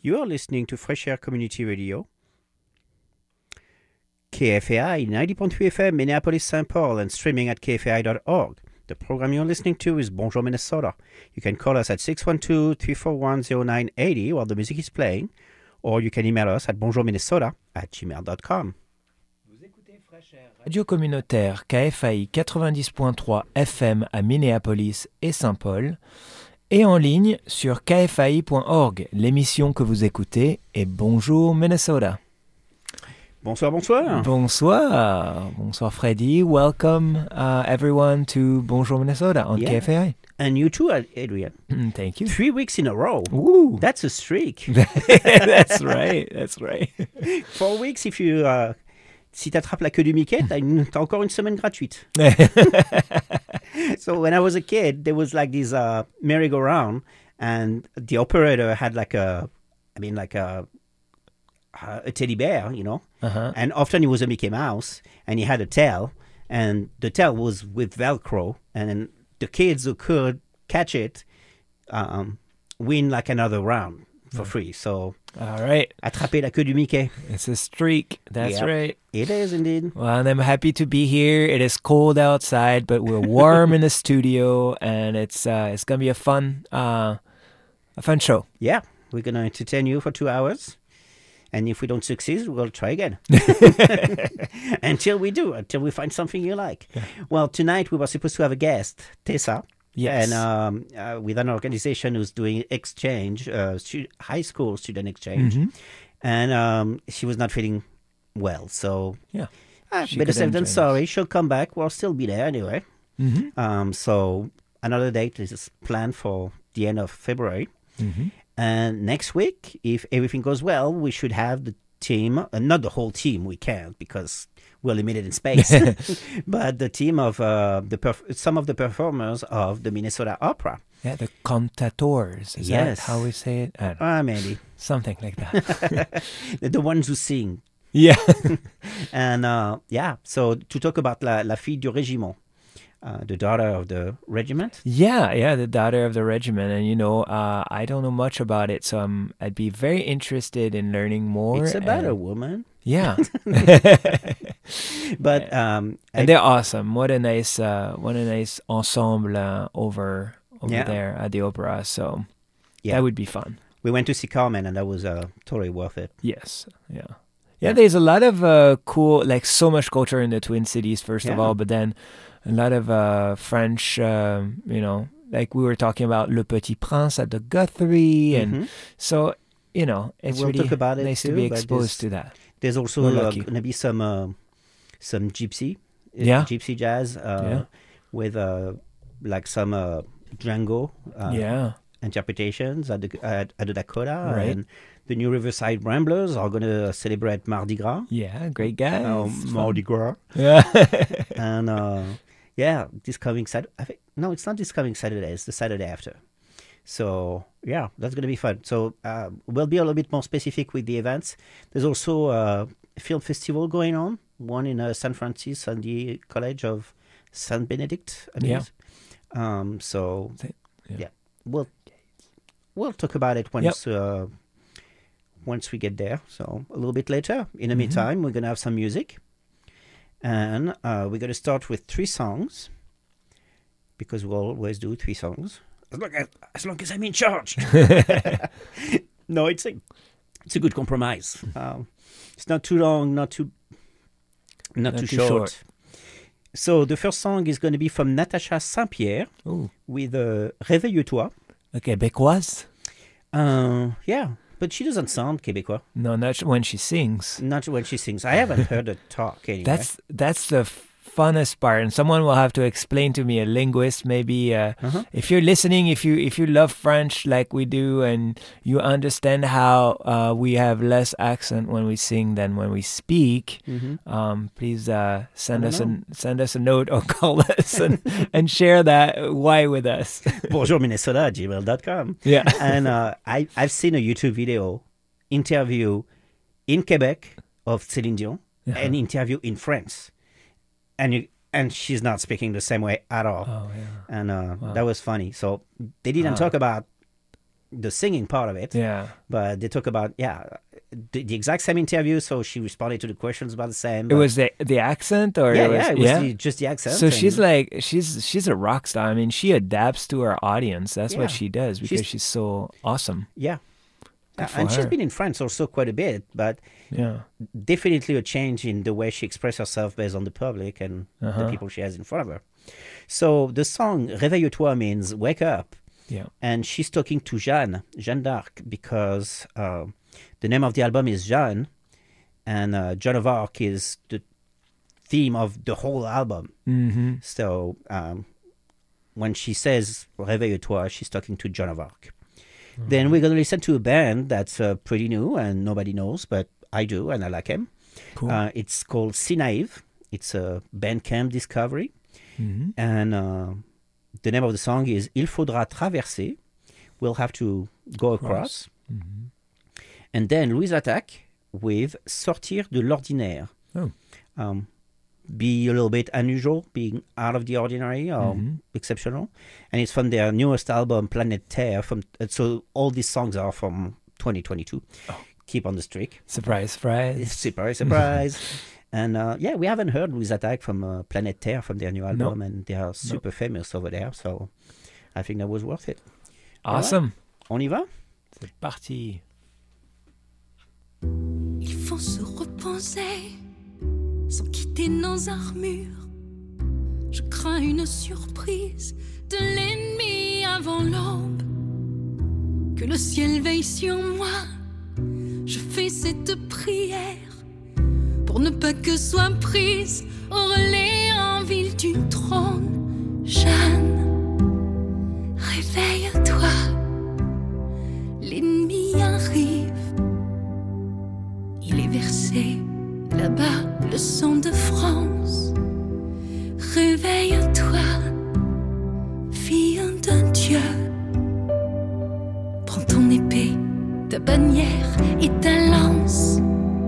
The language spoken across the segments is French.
You are listening to Fresh Air Community Radio, KFAI 90.3 FM, Minneapolis, St. Paul, and streaming at kfai.org. The program you're listening to is Bonjour Minnesota. You can call us at 612-341-0980 while the music is playing, or you can email us at bonjourminnesota@gmail.com. Radio communautaire KFAI 90.3 FM à Minneapolis et Saint-Paul, et en ligne sur kfai.org. L'émission que vous écoutez est Bonjour Minnesota. Bonsoir, bonsoir. Bonsoir. Bonsoir Freddy. Welcome everyone to Bonjour Minnesota on KFAI. And you too, Adrian. Thank you. 3 weeks in a row. Ooh. That's a streak. That's right. That's right. 4 weeks, if you... si tu attrapes la queue du Mickey, t'as encore une semaine gratuite. So when I was a kid, there was like this merry-go-round, and the operator had like a teddy bear, you know, and often it was a Mickey Mouse, and he had a tail, and the tail was with Velcro, and then the kids who could catch it win like another round for free. So, all right, attraper la queue du Mickey. It's a streak. That's right. It is indeed. Well, and I'm happy to be here. It is cold outside, but we're warm in the studio, and it's gonna be a fun show. Yeah, we're gonna entertain you for 2 hours. And if we don't succeed, we'll try again. Until we find something you like. Yeah. Well, tonight we were supposed to have a guest, Tessa. Yes. And with an organization who's doing exchange, high school student exchange. Mm-hmm. And she was not feeling well. So, better safe than sorry. She'll come back. We'll still be there anyway. Mm-hmm. So, another date is planned for the end of February. Mm-hmm. And next week, if everything goes well, we should have the team, not the whole team, we can't because we're limited in space, but the team of some of the performers of the Minnesota Opera. Yeah, the cantators. Is that how we say it? I don't know. Maybe. Something like that. The ones who sing. Yeah. And so to talk about La Fille du Régiment. The daughter of the regiment? Yeah, the daughter of the regiment. And, I don't know much about it, so I'd be very interested in learning more. It's about a woman. Yeah. But and they're awesome. What a nice ensemble over there at the opera. So that would be fun. We went to see Carmen, and that was totally worth it. Yes, yeah. Yeah, there's a lot of cool, like so much culture in the Twin Cities, first of all, but then a lot of French, like we were talking about Le Petit Prince at the Guthrie. And so, it's we'll really talk about nice it too, to be exposed to that. There's also going to be some gypsy jazz with like some Django interpretations at the Dakota. Right. And the New Riverside Ramblers are going to celebrate Mardi Gras. Yeah, great guys. Mardi Gras. Yeah. And this coming Saturday. No, it's not this coming Saturday. It's the Saturday after. So, that's going to be fun. So, we'll be a little bit more specific with the events. There's also a film festival going on, one in San Francisco and the College of Saint Benedict, I believe. We'll talk about it once we get there. So, a little bit later. In the meantime, we're going to have some music. And we're going to start with 3 songs, because we'll always do 3 songs. As long as I'm in charge. No, it's a good compromise. It's not too long, not too short. So the first song is going to be from Natacha Saint-Pierre with Réveille-toi. A Québécoise? But she doesn't sound Québécois. No, not when she sings. Not when she sings. I haven't heard her talk anyway. That's the funnest part, and someone will have to explain to me, a linguist maybe. If you're listening, if you love French like we do, and you understand how we have less accent when we sing than when we speak, please send us a note or call us and share that why with us. bonjourminnesota@gmail.com. Yeah. And I've seen a YouTube video interview in Quebec of Céline Dion, an interview in France. And she's not speaking the same way at all. Oh, yeah. And that was funny. So they didn't talk about the singing part of it. Yeah. But they talk about the exact same interview. So she responded to the questions about the same. It was the accent, or it was just the accent. So she's like she's a rock star. I mean, she adapts to her audience. That's what she does because she's so awesome. Yeah. And she's been in France also quite a bit, but definitely a change in the way she expresses herself based on the public and the people she has in front of her. So the song Réveille-toi means wake up. Yeah. And she's talking to Jeanne d'Arc, because the name of the album is Jeanne, and Joan of Arc is the theme of the whole album. Mm-hmm. So when she says Réveille-toi, she's talking to Joan of Arc. Mm-hmm. Then we're going to listen to a band that's pretty new and nobody knows, but I do, and I like him. Cool. It's called Si Naïve. It's a Bandcamp discovery. Mm-hmm. And the name of the song is Il faudra traverser. We'll have to go across. Mm-hmm. And then Louise Attaque with Sortir de l'ordinaire. Oh. Be a little bit unusual, being out of the ordinary or exceptional. And it's from their newest album, Planète Terre. So all these songs are from 2022. Oh. Keep on the streak. Surprise, surprise. Surprise, surprise. And we haven't heard Louise Attaque from Planète Terre, from their new album, and they are super famous over there. So I think that was worth it. Awesome. Right. On y va? C'est parti. Il faut se repenser sans quitter nos armures. Je crains une surprise de l'ennemi avant l'aube. Que le ciel veille sur moi. Je fais cette prière pour ne pas que soit prise au relais en ville du trône. Jeanne, réveille-toi, l'ennemi arrive. Il est versé là-bas le sang de France. Réveille-toi, fille d'un Dieu. Prends ton épée, ta bannière et ta lance.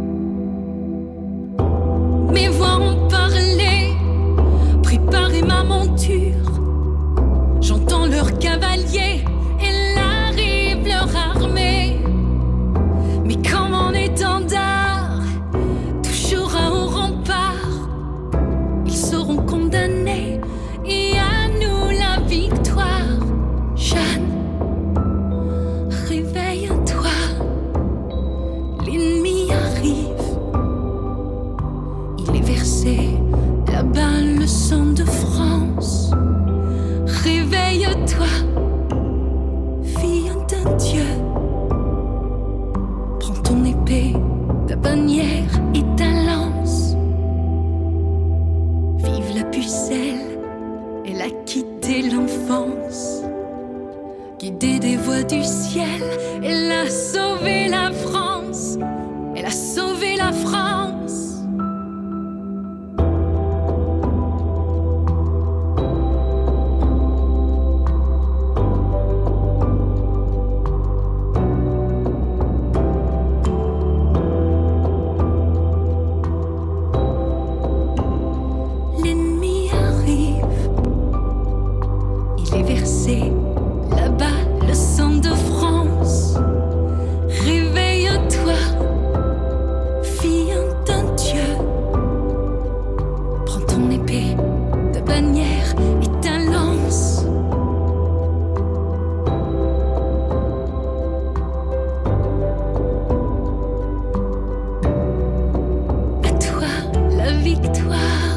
Mes voix ont parlé, préparez ma monture. J'entends leurs cavaliers, et là arrive leur armée. Mais comme en étendard, toujours à haut rempart, ils seront condamnés, et à nous la victoire. Jeanne, réveille-toi, l'ennemi arrive. Il est versé là-bas le sang de France. Réveille-toi, fille d'un Dieu. Prends ton épée, ta bannière et ta lance. Vive la pucelle, elle a quitté l'enfance. Guidée des voies du ciel, elle a sauvé la France. Elle a sauvé la France. L'ennemi arrive. Il est versé là-bas le sang de France. Réveille-toi, fille d'un Dieu. Prends ton épée, ta bannière et ta lance. À toi la victoire.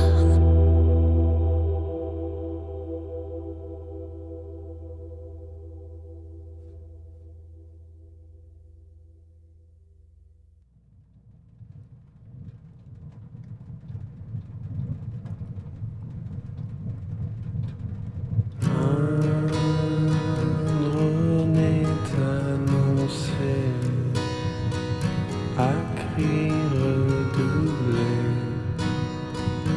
On est annoncé à cri redoublé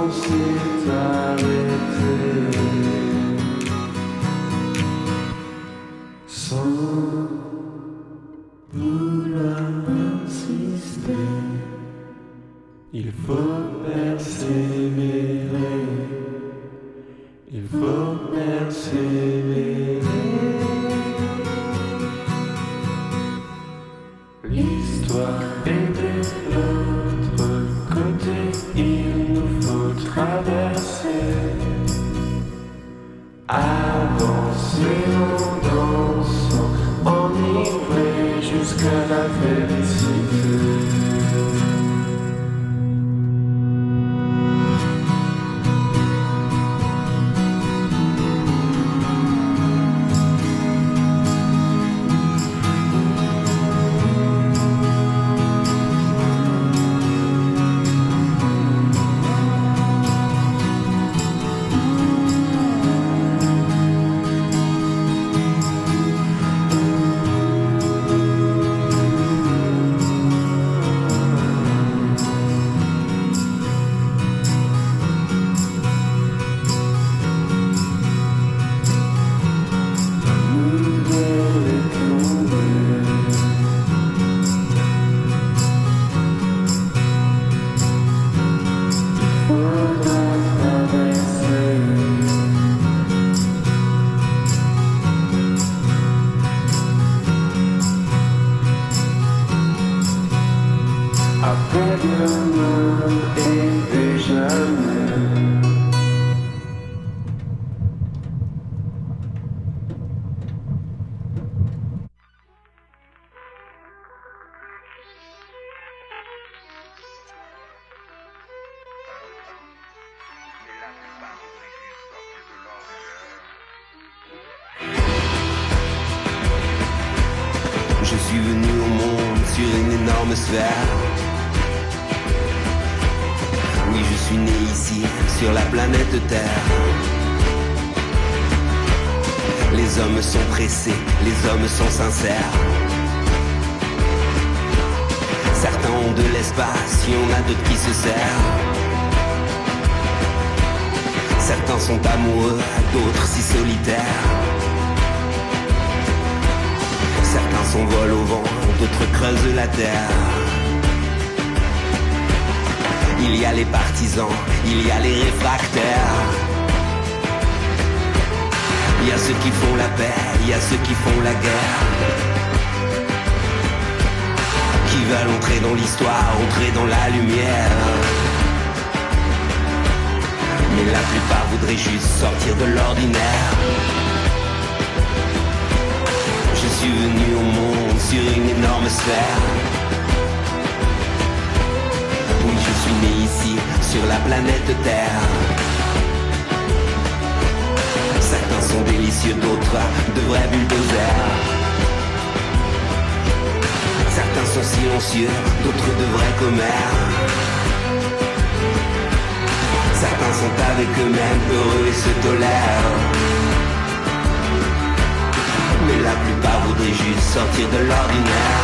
s'est arrêté sans vouloir insister. Il faut persévérer, il faut persévérer. L'histoire est de l'autre côté, il nous faut traverser. Avancer en dansant, enivré jusqu'à la félicité. Je suis venu au monde sur une énorme sphère. Oui, je suis né ici, sur la planète Terre. Les hommes sont pressés, les hommes sont sincères. Certains ont de l'espace, il y en a d'autres qui se serrent. Certains sont amoureux, d'autres si solitaires. Certains s'envolent au vent, d'autres creusent la terre. Il y a les partisans, il y a les réfractaires. Il y a ceux qui font la paix, il y a ceux qui font la guerre. Qui veulent entrer dans l'histoire, entrer dans la lumière. Mais la plupart voudraient juste sortir de l'ordinaire. Je suis venu au monde sur une énorme sphère. Oui, je suis né ici, sur la planète Terre. Certains sont délicieux, d'autres de vrais bulldozers. Certains sont silencieux, d'autres de vrais commères. Certains sont avec eux-mêmes, heureux et se tolèrent. Mais la plupart voudraient juste sortir de l'ordinaire.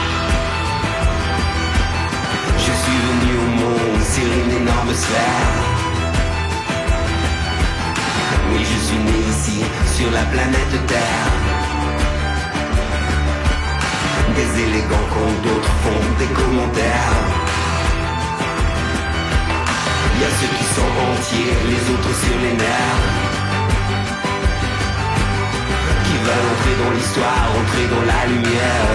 Je suis venu au monde sur une énorme sphère. Oui, je suis né ici, sur la planète Terre. Des élégants quand d'autres font des commentaires. Il y a ceux qui sont entiers, les autres sur les nerfs. Qui veulent entrer dans l'histoire, entrer dans la lumière.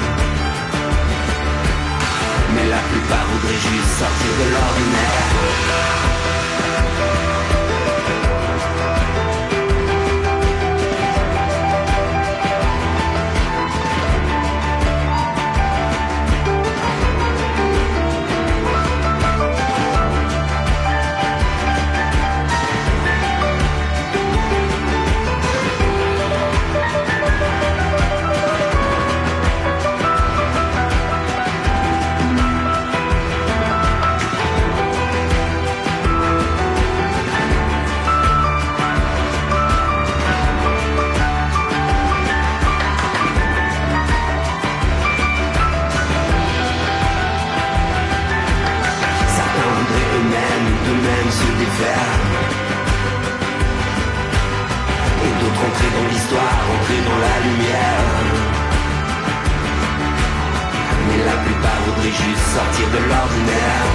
Mais la plupart voudraient juste sortir de l'ordinaire. faire. Et d'autres entrer dans l'histoire, entrer dans la lumière. Mais la plupart voudraient juste sortir de l'ordinaire.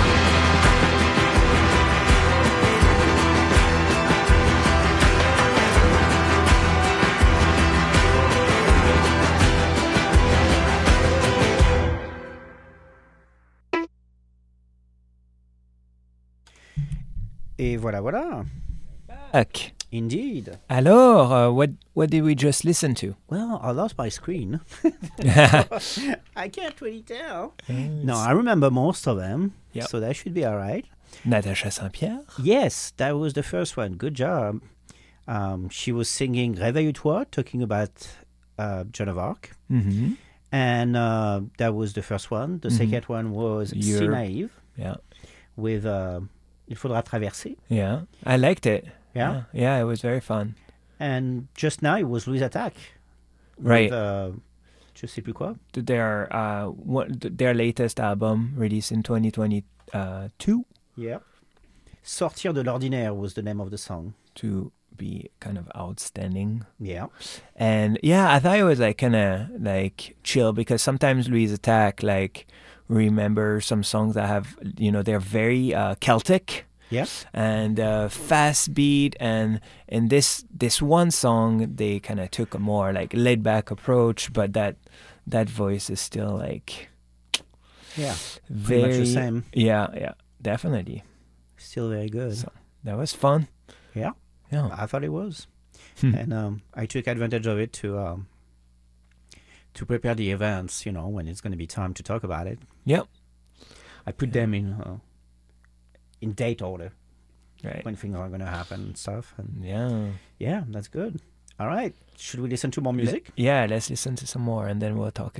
Et voilà. Back. Indeed. Alors, what did we just listen to? Well, I lost my screen. I can't really tell. No, I remember most of them. Yep. So that should be all right. Natacha Saint-Pierre. Yes, that was the first one. Good job. She was singing Réveille-toi, talking about Joan of Arc. Mm-hmm. And that was the first one. The second one was Si Naïve. Yeah. With Il faudra traverser. Yeah. I liked it. Yeah? Yeah, it was very fun. And just now it was Louise Attaque. Right. With, je sais plus quoi. Their latest album released in 2022. Yeah. Sortir de l'ordinaire was the name of the song. To be kind of outstanding. Yeah. And yeah, I thought it was like kind of like chill because sometimes Louise Attaque like remember some songs that have, they're very Celtic. Yeah. And fast beat, and in this one song they kind of took a more like laid back approach, but that voice is still like very much the same. Yeah, definitely. Still very good. So that was fun. Yeah. I thought it was. And I took advantage of it to prepare the events, when it's going to be time to talk about it. Yep. I put them in date order. Right. When things are going to happen and stuff. And yeah, that's good. All right. Should we listen to more music? Let's listen to some more and then we'll talk.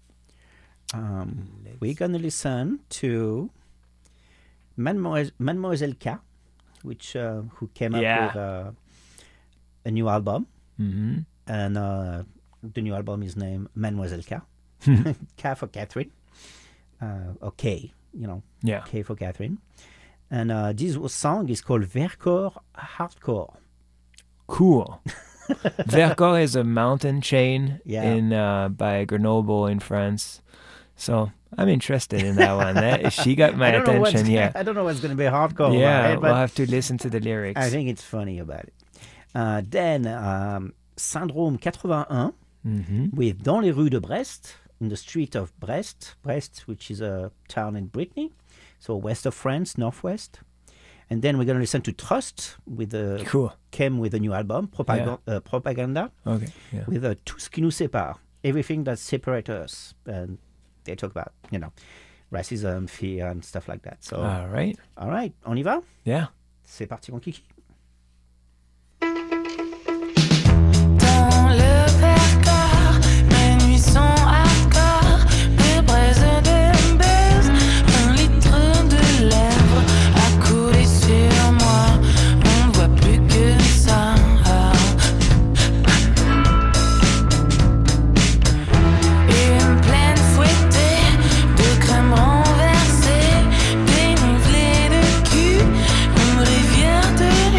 We're going to listen to Mademoiselle K, which who came up with a new album. Mm-hmm. And the new album is named Mademoiselle K. K for Catherine. Or K, K for Catherine. And this song is called Vercors Hardcore. Cool. Vercors is a mountain chain in by Grenoble in France. So I'm interested in that one. She got my attention. I don't know what's going to be hardcore. Yeah, right? We'll have to listen to the lyrics. I think it's funny about it. Then Syndrome 81 with Dans les rues de Brest, in the street of Brest, which is a town in Brittany, so west of France, northwest. And then we're going to listen to Trust with came with a new album, Propaganda, with Tout ce qui nous sépare, everything that separates us. And they talk about, racism, fear, and stuff like that. So, all right, on y va? Yeah. C'est parti, mon kiki. Renouvelée de cul, une rivière de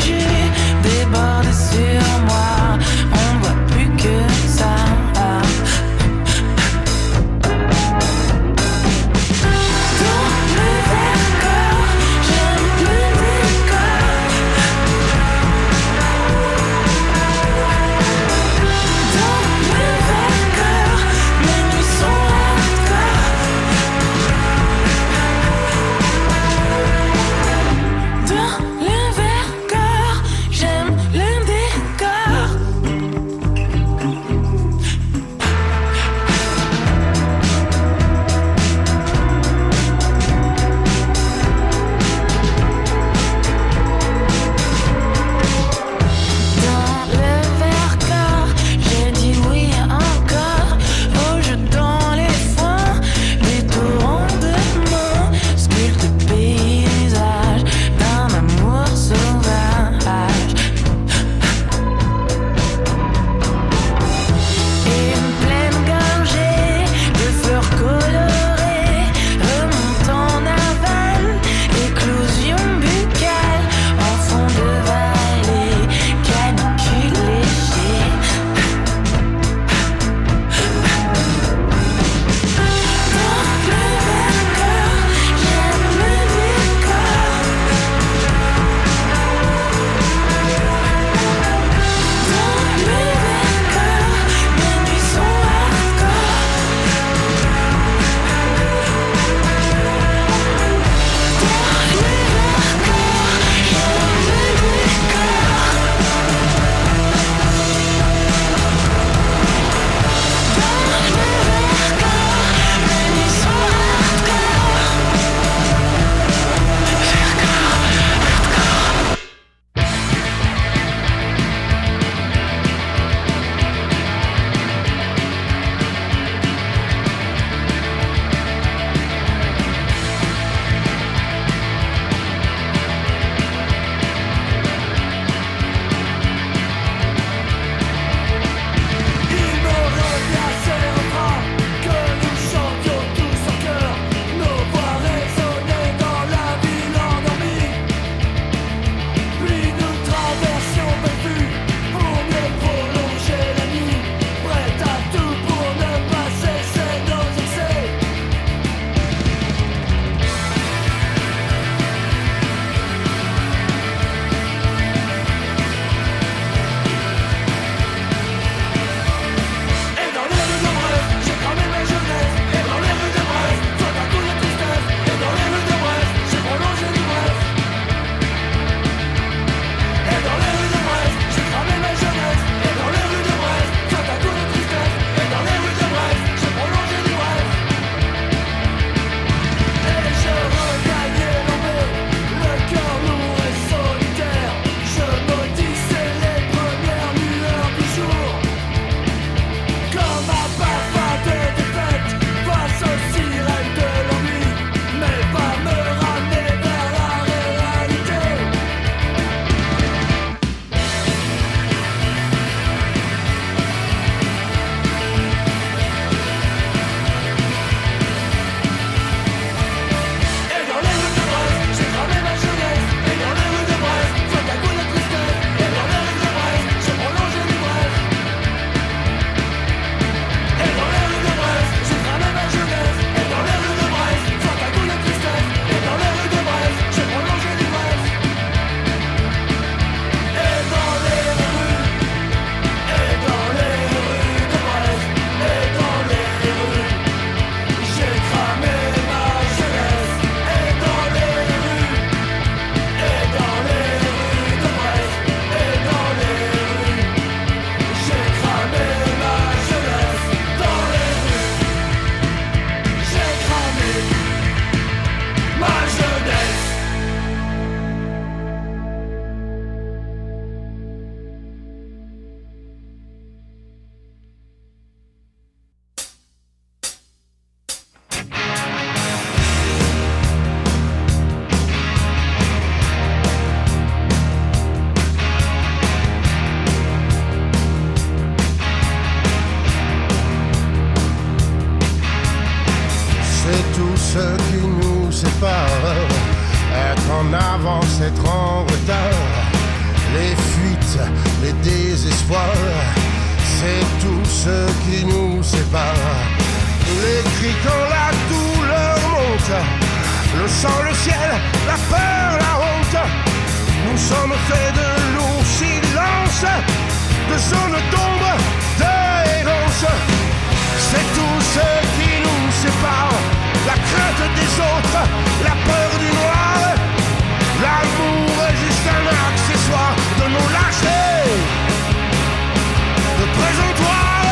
C'est tout ce qui nous sépare. Être en avance, être en retard. Les fuites, les désespoirs. C'est tout ce qui nous sépare. Les cris quand la douleur monte. Le sang, le ciel, la peur, la honte. Nous sommes faits de lourds silences, de zones d'ombre, d'errance. C'est tout ce qui nous sépare. La crainte des autres, la peur du noir. L'amour est juste un accessoire de nos lâchetés, de présentoir.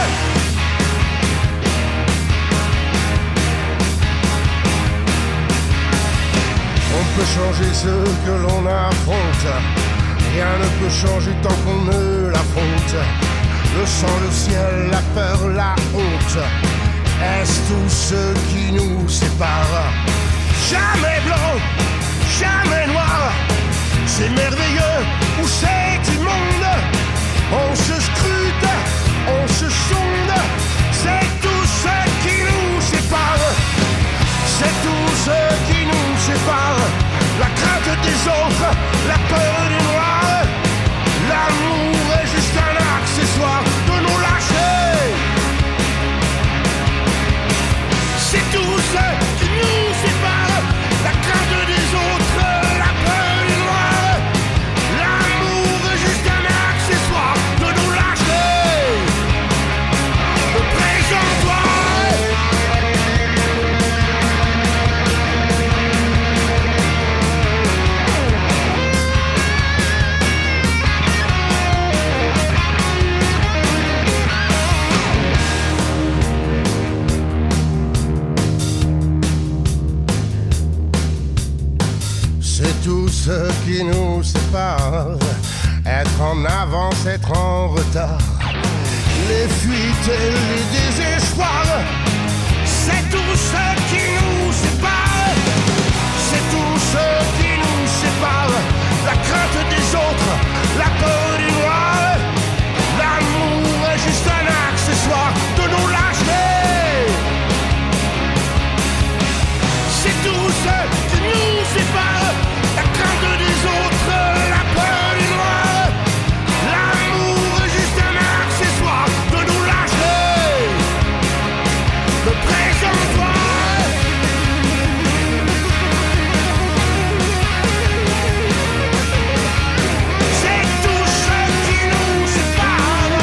On peut changer ce que l'on affronte. Rien ne peut changer tant qu'on ne l'affronte. Le sang, le ciel, la peur, la honte. Est-ce tout ce qui nous sépare? Jamais blanc, jamais noir. C'est merveilleux ou c'est immonde. On se scrute, on se sonde. C'est tout ce qui nous sépare. C'est tout ce qui nous sépare. La crainte des autres, la peur du noir. L'amour est juste un accessoire de nos lâchetés. C'est tout ce qui nous sépare. La crainte des autres, la peur du noir. L'amour est juste un accessoire de nos lâchetés. Le présentoir. C'est tout ce qui nous sépare. Être en avance, être en retard. Les fuites et les désespoirs. C'est tout ce qui nous sépare. C'est tout ce qui nous sépare. La crainte des autres, la peur du noir. L'amour est juste un accessoire de nos lâchetés. C'est tout ce qui nous sépare. La crainte des autres, la peur du noir. L'amour est juste un accessoire de nos lâchetés. Le présentoir. C'est tout ce qui nous sépare.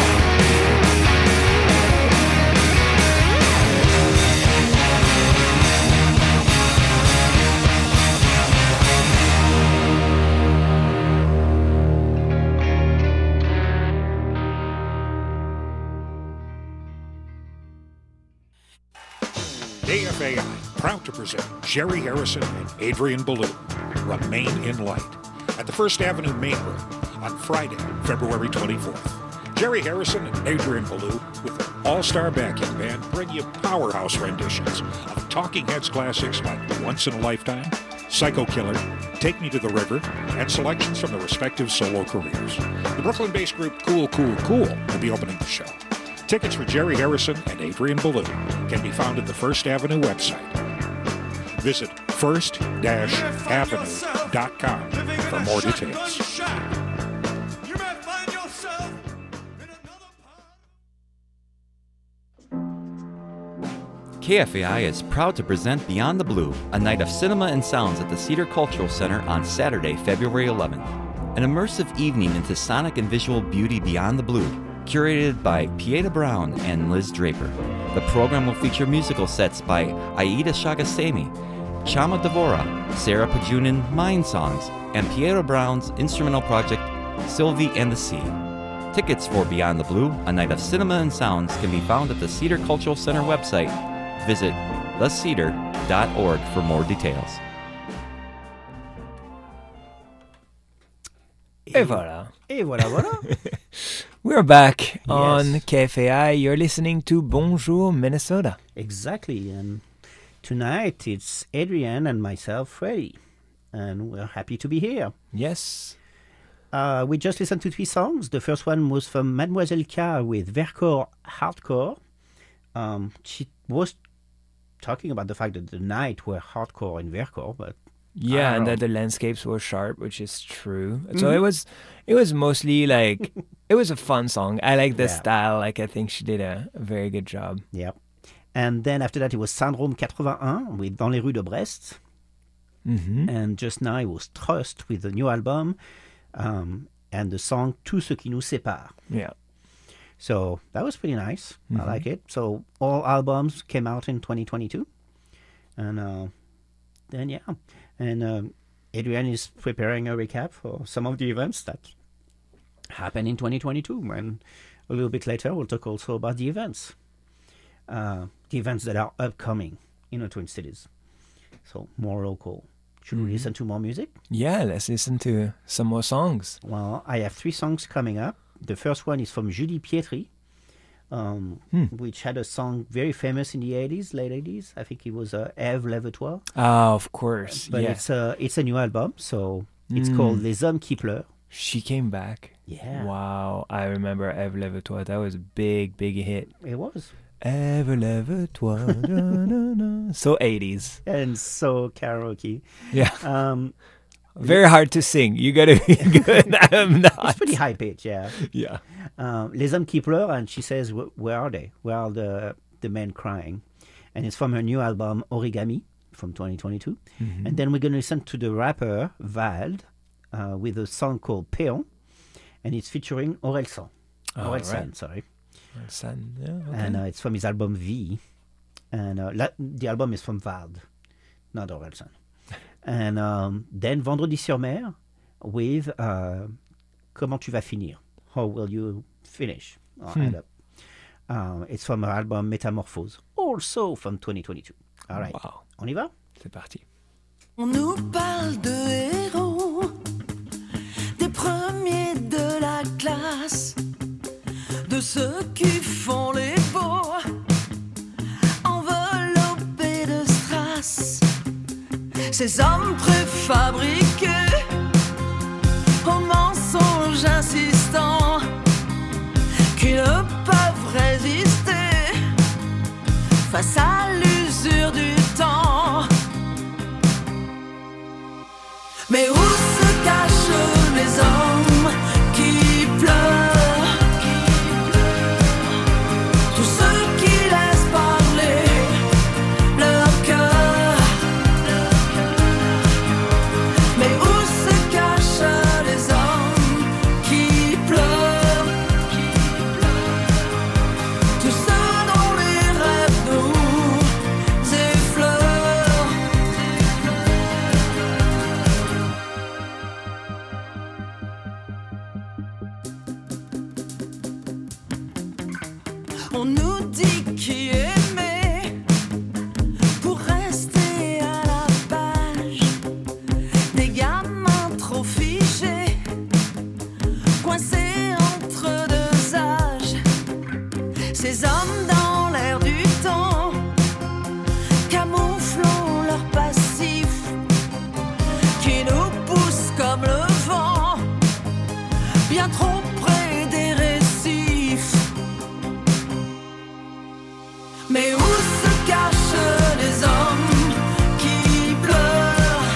KFAI, proud to present Jerry Harrison and Adrian Ballou, Remain in Light, at the First Avenue Main Room on Friday, February 24th. Jerry Harrison and Adrian Ballou, with their all-star backing band, bring you powerhouse renditions of Talking Heads classics like Once in a Lifetime, Psycho Killer, Take Me to the River, and selections from their respective solo careers. The Brooklyn-based group Cool Cool Cool will be opening the show. Tickets for Jerry Harrison and Adrian Ballou can be found at the First Avenue website. Visit first-avenue.com for more details. KFAI is proud to present Beyond the Blue, a night of cinema and sounds at the Cedar Cultural Center on Saturday, February 11th. An immersive evening into sonic and visual beauty beyond the blue, curated by Pieta Brown and Liz Draper. The program will feature musical sets by Aida Shagasamy, Chama Devora, Sarah Pajunin Mind Songs, and Pieta Brown's instrumental project Sylvie and the Sea. Tickets for Beyond the Blue, a night of cinema and sounds, can be found at the Cedar Cultural Center website. Visit thecedar.org for more details. Et voilà. Et voilà, voilà. We're back on KFAI. You're listening to Bonjour Minnesota. Exactly. And tonight it's Adrian and myself, Freddie. And we're happy to be here. Yes. We just listened to 3 songs. The first one was from Mademoiselle K with Verkor Hardcore. She was talking about the fact that the night were hardcore in Vercors, but yeah, and that the landscapes were sharp, which is true. So it was mostly like it was a fun song. I like the style. Like I think she did a very good job. Yeah. And then after that, it was Syndrome 81 with Dans les rues de Brest. And just now it was Trust with the new album and the song Tout ce qui nous sépare. Yeah. So that was pretty nice. I like it. So all albums came out in 2022. And then, yeah. And Adrian is preparing a recap for some of the events that happened in 2022. And a little bit later, we'll talk also about the events. The events that are upcoming in the Twin Cities. So more local. Should we listen to more music? Yeah, let's listen to some more songs. Well, I have 3 songs coming up. The first one is from Julie Pietri, which had a song very famous in the 80s, late 80s. I think it was Ève Lève-toi. Oh, of course. But it's a new album, so it's called Les Hommes qui pleurent. She came back. Yeah. Wow, I remember Ève Lève-toi. That was a big, big hit. It was. Ève Lève-toi. So 80s. And so karaoke. Yeah. Very hard to sing. You gotta be good. I'm not. It's pretty high pitch, yeah. Yeah. Les Hommes qui pleurent, and she says, where are they? Where are the men crying? And it's from her new album, Origami, from 2022. And then we're going to listen to the rapper, Vald, with a song called Péon, and it's featuring Orelsan. Orelsan, sorry. Orelsan, yeah, okay. And it's from his album V. And the album is from Vald, not Orelsan. And then Vendredi sur Mer with Comment tu vas finir? How will you finish? End up. It's from her album Métamorphose, also from 2022. All right. Wow. On y va? C'est parti. On nous parle de héros, des premiers de la classe, de ceux qui font les beaux, enveloppés de strass. Ces hommes préfabriqués, aux mensonges insistants, qui ne peuvent résister face à l'usure du temps. Mais où se cachent les hommes qui pleurent, tous ceux qui laissent parler leur cœur? Mais où se cachent les hommes qui pleurent, tous ceux dont les rêves nous effleurent? On nous dit qui aimer pour rester à la page, des gamins trop figés, coincés entre deux âges. Ces hommes dans l'air du temps camouflons leur passif, qui nous pousse comme le vent, bien trop près des récifs. Mais où se cachent les hommes qui pleurent,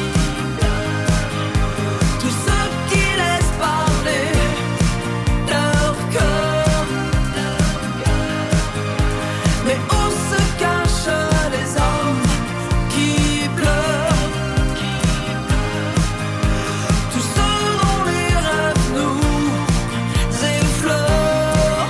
tous ceux qui laissent parler leur cœur? Mais où se cachent les hommes qui pleurent, tous ceux dont les rêves nous effleurent?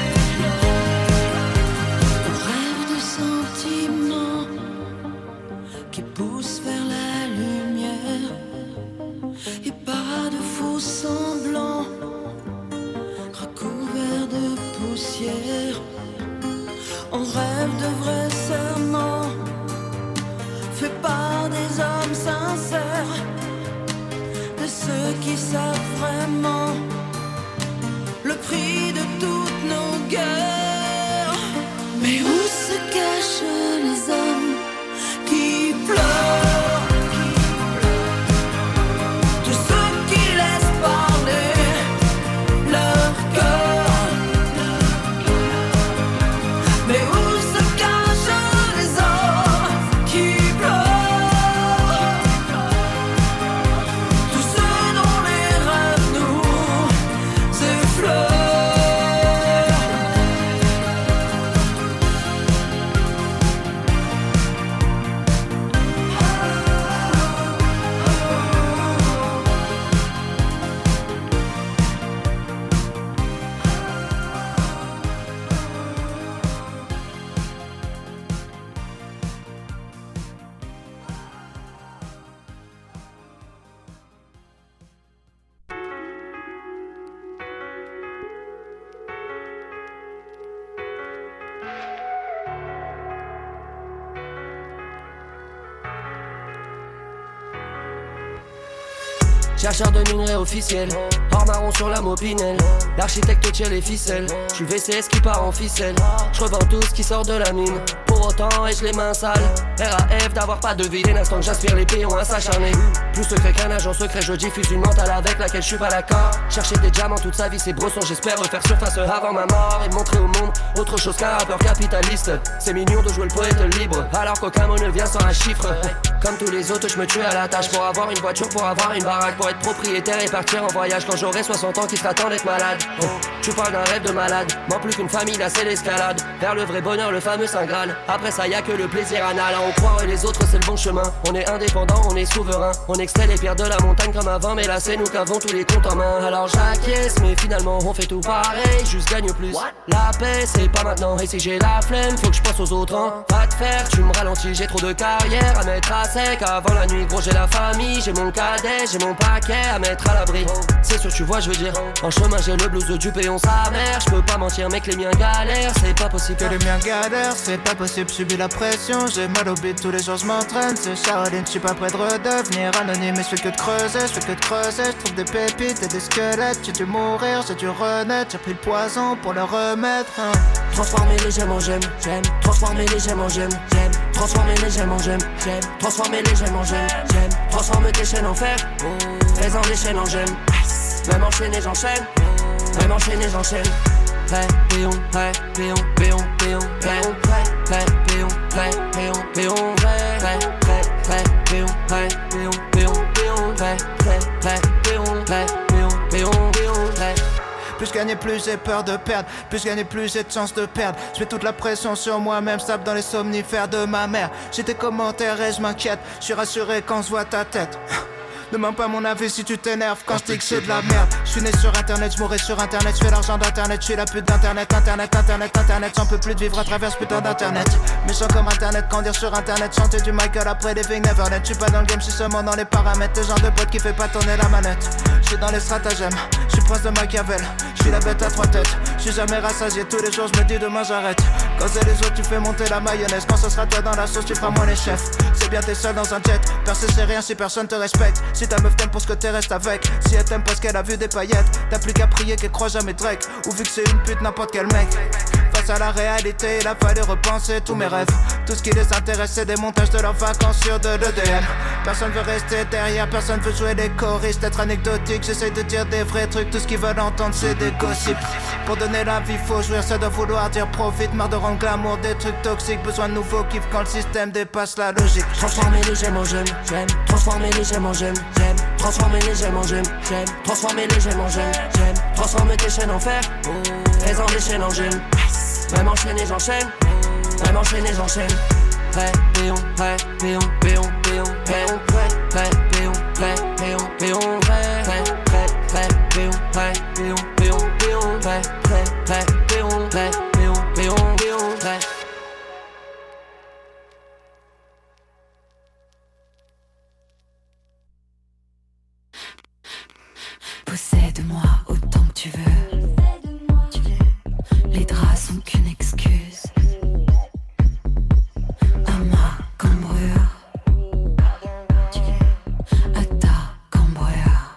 On rêve de sentiments qui poussent vers la lumière, et pas de faux semblants recouverts de poussière. On rêve de vrais serments faits par des hommes sincères, de ceux qui savent vraiment le prix de toutes nos guerres. Mais où se cachent les hommes qui pleurent, tous ceux qui laissent parler leur cœur? Mais où se cachent les hommes chercheur de minerais officiel, hors marron sur la mopinelle. L'architecte tire les ficelles, j'suis VCS qui part en ficelle. J'revends tout ce qui sort de la mine, pour autant ai-je les mains sales. RAF d'avoir pas de vie, dès l'instant que j'aspire les pions à s'acharner. Plus secret qu'un agent secret, je diffuse une mentale avec laquelle je suis pas d'accord. Chercher des diamants toute sa vie c'est bresson, j'espère refaire surface avant ma mort. Et montrer au monde autre chose qu'un rappeur capitaliste. C'est mignon de jouer le poète libre, alors qu'aucun mot ne vient sans un chiffre. Comme tous les autres, je me tue à la tâche pour avoir une voiture, pour avoir une baraque, pour être propriétaire et partir en voyage quand j'aurai 60 ans qui sera temps d'être malade. Tu parles d'un rêve de malade, moins plus qu'une famille, là c'est l'escalade. Vers le vrai bonheur, le fameux Saint Graal. Après ça y'a que le plaisir anal. On croit et les autres c'est le bon chemin. On est indépendant, on est souverain. On extrait les pierres de la montagne comme avant, mais là c'est nous qui avons tous les comptes en main. Alors j'acquiesce, mais finalement on fait tout pareil, juste gagne plus. La paix c'est pas maintenant, et si j'ai la flemme, faut que je pense aux autres. Pas de faire, tu me ralentis, j'ai trop de carrière à mettre à sec. Avant la nuit gros j'ai la famille, j'ai mon cadet, j'ai mon paquet à mettre à l'abri. C'est sûr tu vois je veux dire, en chemin j'ai le blues du péon sa mère. Je peux pas mentir mec, les miens galèrent, c'est pas possible. Que les miens galèrent, c'est pas possible, subis la pression. J'ai mal au bide, tous les jours je m'entraîne. C'est Charline, je suis pas prêt de redevenir anonyme. Mais je fais que de creuser, je trouve des pépites et des squelettes. J'ai dû mourir, j'ai dû renaître. J'ai pris le poison pour le remettre. Transformer les gemmes en gemmes, j'aime. Transformer les gemmes en gemmes, j'aime. Transformer les gemmes en gemmes, j'aime. Transformer les gemmes en gemmes, j'aime. Transforme tes chaînes en fer, fais-en des chaînes en gemmes. Même enchaîner j'enchaîne, même enchaîner j'enchaîne. Péon, péon, péon, péon, péon, péon, péon, péon, péon, plus gagner, plus j'ai peur de perdre. Plus gagner, plus j'ai de chance de perdre. Je mets toute la pression sur moi-même, stable dans les somnifères de ma mère. J'ai tes commentaires et je m'inquiète. Je suis rassuré quand je vois ta tête. Demande pas mon avis si tu t'énerves quand je dis que c'est de la merde. Je suis né sur internet, je mourrai sur internet. Je fais l'argent d'internet, je suis la pute d'internet. Internet, j'en peux plus de vivre à travers ce putain d'internet. Méchant comme internet, grandir sur internet. Chanter du Michael après Living Neverland. Je suis pas dans le game, je suis seulement dans les paramètres. Le genre de pote qui fait pas tourner la manette. Je suis dans les stratagèmes, je suis prince de Machiavel. Je suis la bête à trois têtes, je suis jamais rassasié. Tous les jours je me dis demain j'arrête. Quand c'est les autres tu fais monter la mayonnaise. Quand ce sera toi dans la sauce tu feras moins les chefs. C'est bien t'es seul dans un jet, percer c'est rien si personne te respecte. Si ta meuf t'aime pour ce que t'es reste avec. Si elle t'aime parce qu'elle a vu des paillettes, t'as plus qu'à prier qu'elle croit jamais Drake. Ou vu que c'est une pute n'importe quel mec. Face à la réalité il a fallu repenser tous mes rêves. Tout ce qui les intéresse c'est des montages de leurs vacances sur de l'EDM. Personne veut rester derrière, personne veut jouer les choristes. Être anecdotique, j'essaye de dire des vrais trucs. Tout ce qu'ils veulent entendre c'est des gossips. Pour donner la vie faut jouir, ça doit vouloir dire profite. Marre de rendre glamour des trucs toxiques. Besoin de nouveaux kiffs quand le système dépasse la logique. Transformer les gemmes en gemmes, j'aime. Transformer les gemmes en gemmes, j'aime. Transformer les gemmes en gemmes, j'aime. Transformer les gemmes en gemmes, j'aime. Transformer tes chaînes en fer, fais-en des chaînes en gemmes. Même enchaîner j'enchaîne, même enchaîner j'enchaîne. Péon, péon, péon, péon, péon, péon, péon, péon, péon, péon, péon, péon, péon. Possède-moi autant que tu veux. Les draps sont qu'une excuse. À ma cambrure, à ta cambrure.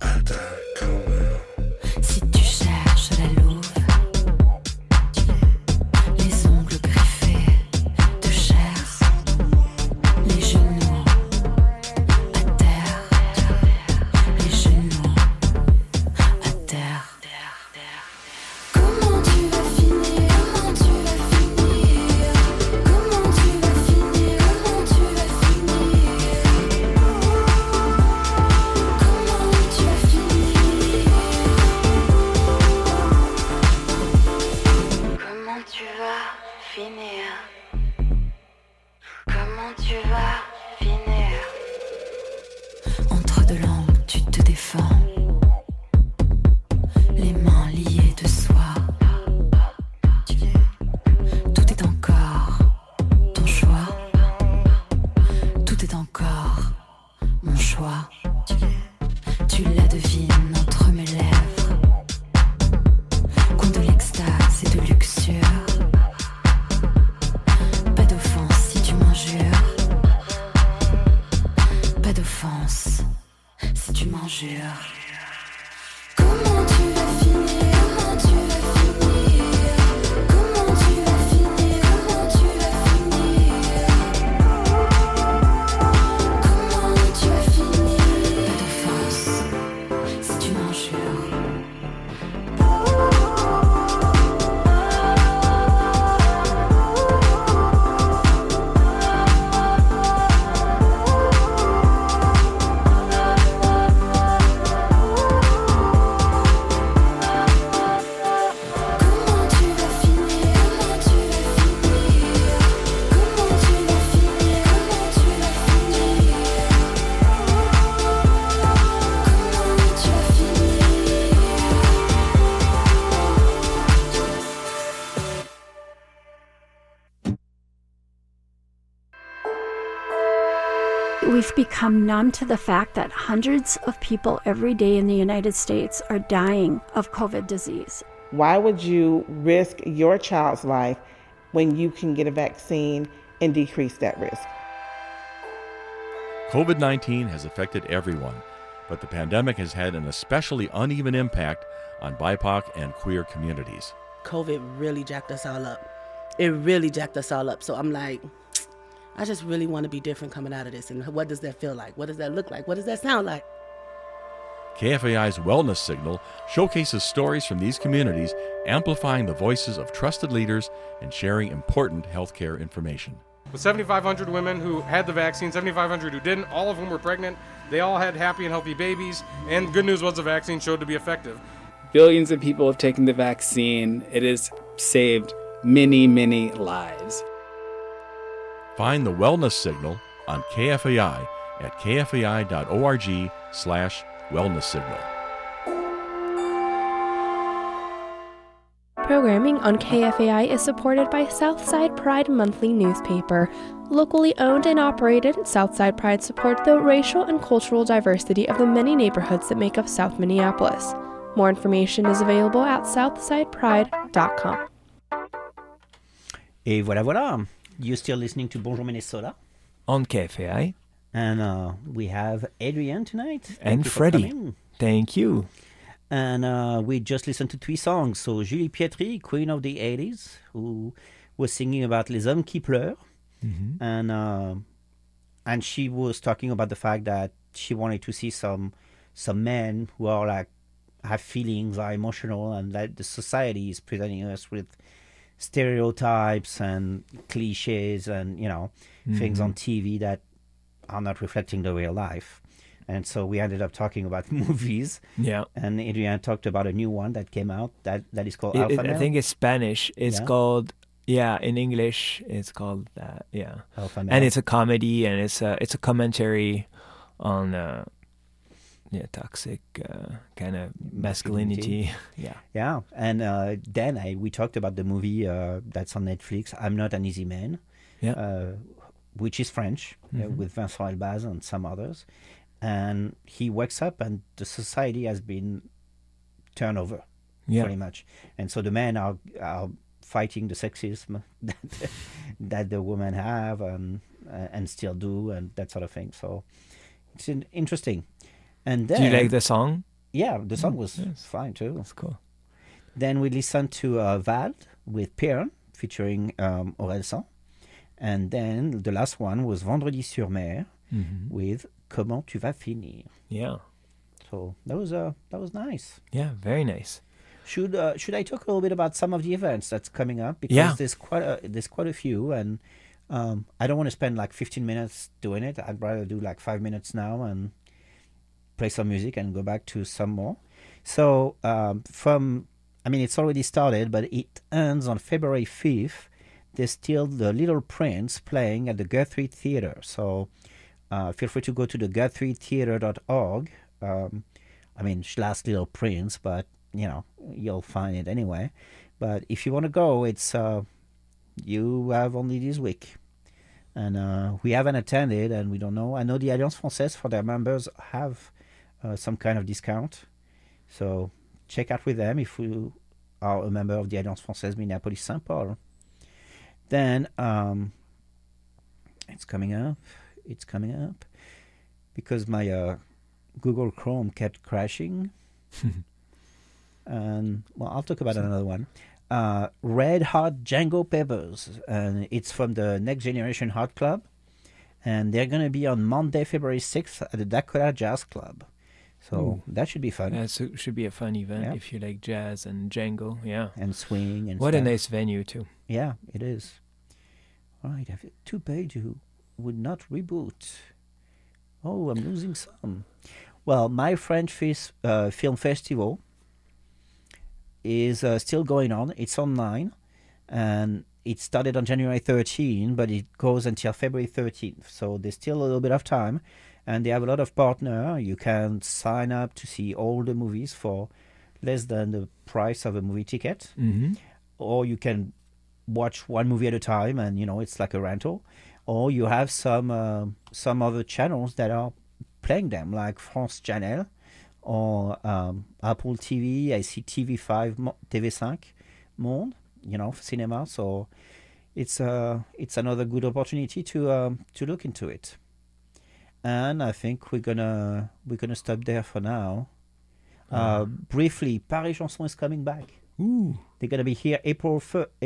Si tu cherches la louve, les ongles griffés de chair, les genoux à terre, les genoux à terre. Comment tu vas finir? Comment tu vas finir? Comment tu vas finir? Comment tu vas finir? Comment tu vas finir? Comment tu vas finir? Comment tu vas finir? Entre deux langues, tu te défends. Les mains liées de soie. Tout est encore ton choix. Tout est encore mon choix. Tu la devines entre mes lèvres. Coin de l'extase et de luxure. Pas d'offense si tu m'injures. Pas d'offense si tu m'injures. m'injures. Comment tu vas finir? Comment tu vas finir? Comment tu vas finir? Comment tu vas finir? Comment tu vas finir? Pas d'offense si tu m'injures. We've become numb to the fact that hundreds of people every day in the United States are dying of COVID disease. Why would you risk your child's life when you can get a vaccine and decrease that risk? COVID-19 has affected everyone, but the pandemic has had an especially uneven impact on BIPOC and queer communities. COVID really jacked us all up. It really jacked us all up. So I'm like, I just really want to be different coming out of this. And what does that feel like? What does that look like? What does that sound like? KFAI's Wellness Signal showcases stories from these communities, amplifying the voices of trusted leaders and sharing important healthcare information. With 7,500 women who had the vaccine, 7,500 who didn't, all of whom were pregnant, they all had happy and healthy babies, and the good news was the vaccine showed to be effective. Billions of people have taken the vaccine. It has saved many, many lives. Find the Wellness Signal on KFAI at kfai.org/wellness signal. Programming on KFAI is supported by Southside Pride Monthly newspaper. Locally owned and operated, Southside Pride supports the racial and cultural diversity of the many neighborhoods that make up South Minneapolis. More information is available at southsidepride.com. Et voilà. You're still listening to Bonjour Minnesota on KFAI. And we have Adrienne tonight. And Freddie. Thank you. And we just listened to 3 songs. So Julie Pietri, Queen of the 80s, who was singing about Les Hommes qui pleurent. Mm-hmm. And she was talking about the fact that she wanted to see some men who are like, have feelings, are emotional, and that the society is presenting us with stereotypes and cliches and, things on TV that are not reflecting the real life. And so we ended up talking about movies. Yeah. And Adrienne talked about a new one that came out that is called Alpha Male. I think it's Spanish. It's called, in English, it's called that, Alpha Male. And it's a comedy, and it's a commentary on toxic kind of masculinity. Yeah. And then we talked about the movie that's on Netflix, I'm Not an Easy Man, which is French, with Vincent Elbaz and some others. And he wakes up and the society has been turned over, pretty much. And so the men are fighting the sexism that the women have and still do, and that sort of thing. So it's interesting. And then, do you like the song? Yeah, the song was fine too. That's cool. Then we listened to Vald with Pierre featuring Orelsan. And then the last one was Vendredi sur Mer with Comment tu vas finir. Yeah. So that was nice. Yeah, very nice. Should I talk a little bit about some of the events that's coming up? Because there's quite a few, and I don't want to spend like 15 minutes doing it. I'd rather do like 5 minutes now and play some music and go back to some more. So it's already started, but it ends on February 5th. There's still the Little Prince playing at the Guthrie Theater. So feel free to go to the GuthrieTheater.org. Last Little Prince, but you'll find it anyway. But if you want to go, it's you have only this week. And we haven't attended, and we don't know. I know the Alliance Française, for their members, have some kind of discount. So check out with them if you are a member of the Alliance Française Minneapolis-Saint Paul. Then it's coming up because my Google Chrome kept crashing. And well, I'll talk about another one. Red Hot Django Peppers, and it's from the Next Generation Hot Club, and they're going to be on Monday, February 6th at the Dakota Jazz Club. So that should be fun. Yeah, so it should be a fun event if you like jazz and Django. Yeah, and swing and what stuff. A nice venue too. Yeah, it is. All right, I have 2 pages who would not reboot. Oh, I'm losing some. Well, my French Film Festival is still going on. It's online, and it started on January 13, but it goes until February 13th. So there's still a little bit of time, and they have a lot of partners. You can sign up to see all the movies for less than the price of a movie ticket, or you can watch one movie at a time, and it's like a rental. Or you have some other channels that are playing them, like France Channel or Apple TV. I see TV5, TV5 Monde, cinema. So it's another good opportunity to look into it. And I think we're gonna stop there for now. Briefly, Paris Chanson is coming back. Ooh. They're gonna be here April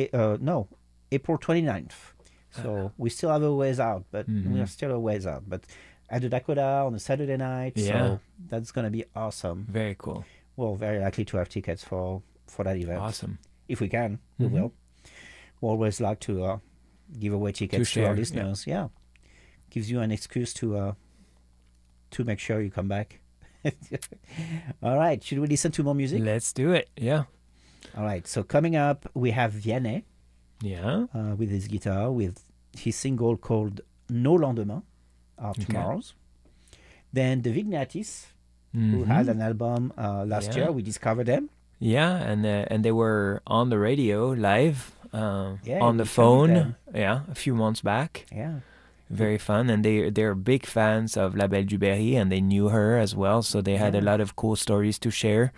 29th. So we still have a ways out, but we are still a ways out. But at the Dakota on a Saturday night, so that's going to be awesome. Very cool. Well, very likely to have tickets for that event. Awesome. If we can, we will. We always like to give away tickets to our listeners. Yeah. Gives you an excuse to make sure you come back. All right. Should we listen to more music? Let's do it. Yeah. All right. So coming up, we have Vianney. Yeah. With his guitar, with his single called No Lendemain, or Tomorrows. Then the Vignatis, who had an album last year. We discovered them. Yeah, and they were on the radio live, on the phone. Yeah, a few months back. Yeah. Very fun, and they're big fans of La Belle du Berry, and they knew her as well, so they had a lot of cool stories to share.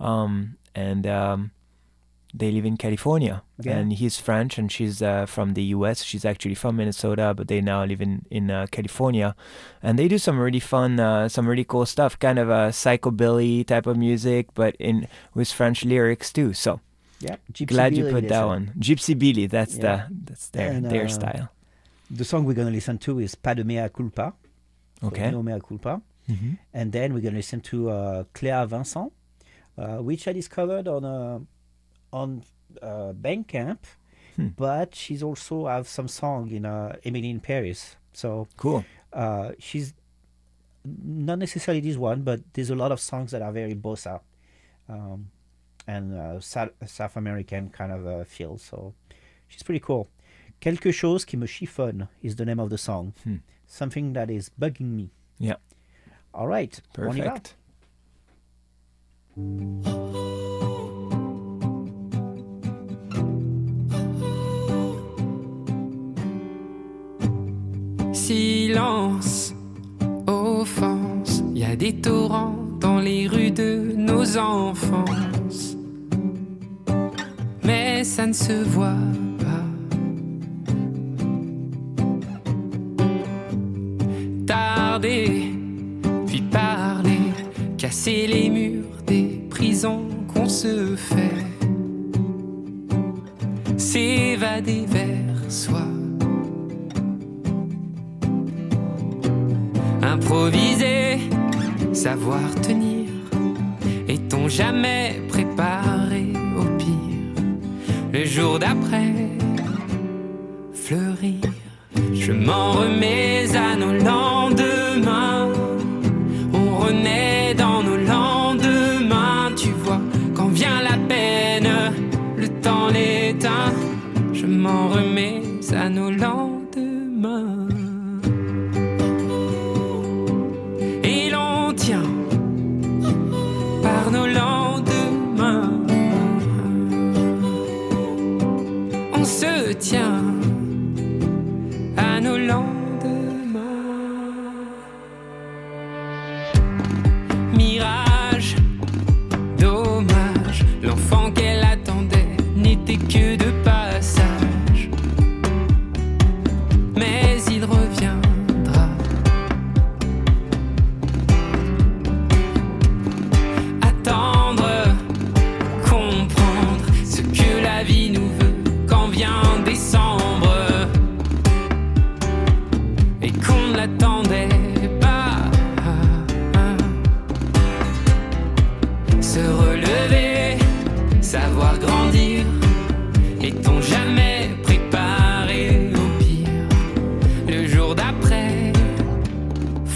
They live in California, and he's French, and she's from the U.S. She's actually from Minnesota, but they now live in California, and they do some really fun, some really cool stuff, kind of a psychobilly type of music, but with French lyrics too. So, glad you put that one. Gypsy Billy, that's their style. The song we're going to listen to is Pas de mea culpa. Okay. No mea culpa. And then we're going to listen to Cléa Vincent, which I discovered on Bandcamp, but she's also have some song in Emily in Paris. So cool. She's not necessarily this one, but there's a lot of songs that are very bossa and South American kind of feel. So she's pretty cool. Quelque chose qui me chiffonne is the name of the song. Something that is bugging me. Yeah. All right. Perfect. Silence, offense, y a des torrents dans les rues de nos enfances, mais ça ne se voit pas. Tarder, puis parler, casser les murs des prisons qu'on se fait, s'évader vers soi. Improviser, savoir tenir, est-on jamais préparé au pire? Le jour d'après, fleurir, je m'en remets à nos lendemains. On renaît dans nos lendemains, tu vois, quand vient la peine, le temps l'éteint, je m'en remets à nos lendemains. Par nos lendemains, on se tient à nos lendemains. Mirage, dommage, l'enfant qu'elle attendait n'était que de passage.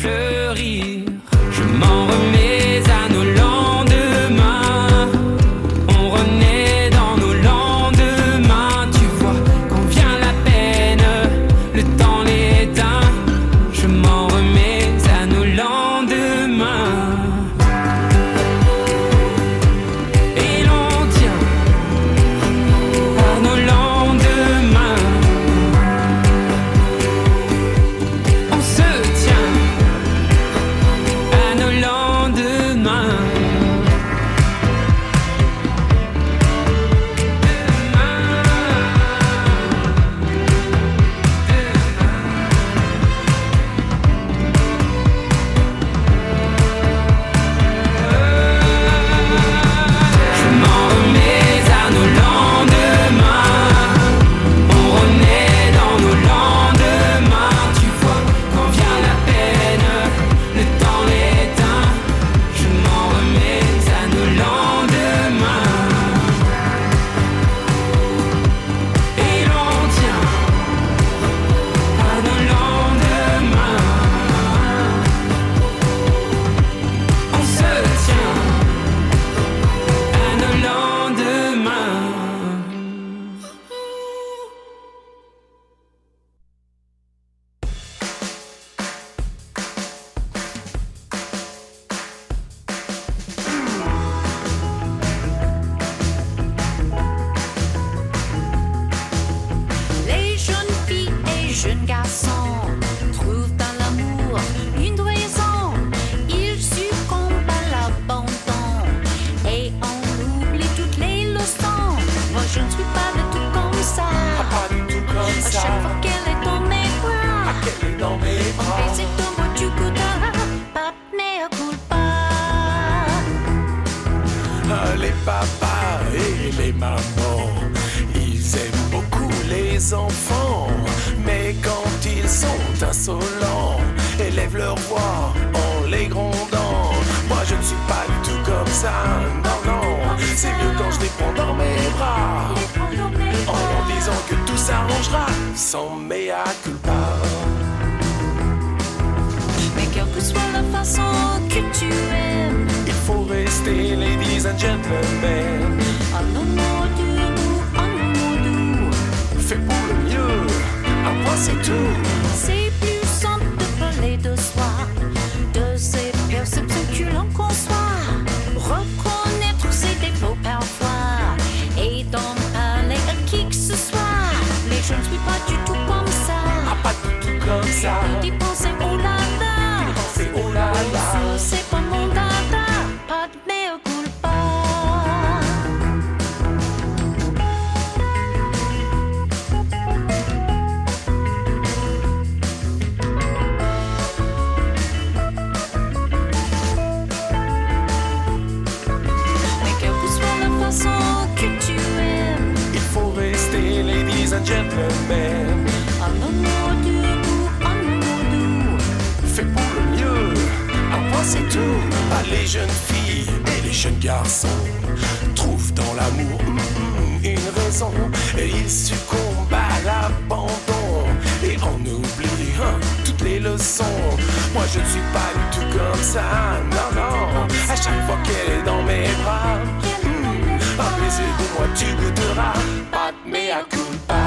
fleurir. Je m'en remets à nos lendemains. On renaît dans nos lendemains. Tu vois, quand vient la peine, le temps l'éteint. Je m'en remets à nos lendemains. Et l'on tient à nos lendemains. On se tient à nos lendemains. Je m'en remets à nos lendemains. On renaît dans nos lendemains. Tu vois, quand vient la peine, le temps l'éteint. Je m'en remets à nos lendemains. Et l'on tient à nos lendemains. On se tient à nos lendemains. Les jeunes filles et jeunes garçons trouvent dans l'amour une raison. Ils succombent à l'abandon et on oublie toutes les leçons. Moi je ne suis pas du tout comme ça. Pas du tout comme À ça. chaque fois qu'elle est dans mes bras, Qu'elle est dans mes un bras. baiser de moi tu goûteras. Pas mea culpa. Les papas et les mamans, ils aiment beaucoup les enfants. Mais quand ils sont insolents, élèvent leur voix en les grondant. Moi je ne suis pas du tout comme ça, non, non. C'est mieux quand je les prends dans mes bras, en leur disant que tout s'arrangera sans mea culpa. Mais quelle que soit la façon que tu aimes, Il faut rester ladies and gentlemen. un amour doux, Fait pour le mieux, un point c'est tout. c'est plus simple de parler de soi, de ses perceptions que l'on conçoit, reconnaître ses défauts parfois, et d'en parler à qui que ce soit. Mais je ne suis pas du tout comme ça. Pas du tout comme ça. D'y penser oh là là, C'est oh là là. c'est pas mon dada, pas de mea culpa. Mais quelle que soit la façon que tu aimes, Il faut rester ladies and gentlemen. un amour doux, Fait pour le mieux, un point c'est tout. Ah, les jeunes filles et les jeunes garçons trouvent dans l'amour une raison. Et ils succombent à l'abandon et on oublie toutes les leçons. Moi je ne suis pas du tout comme ça, non, non. À chaque fois qu'elle est dans mes bras, un baiser de moi tu goûteras. Pas de mea culpa.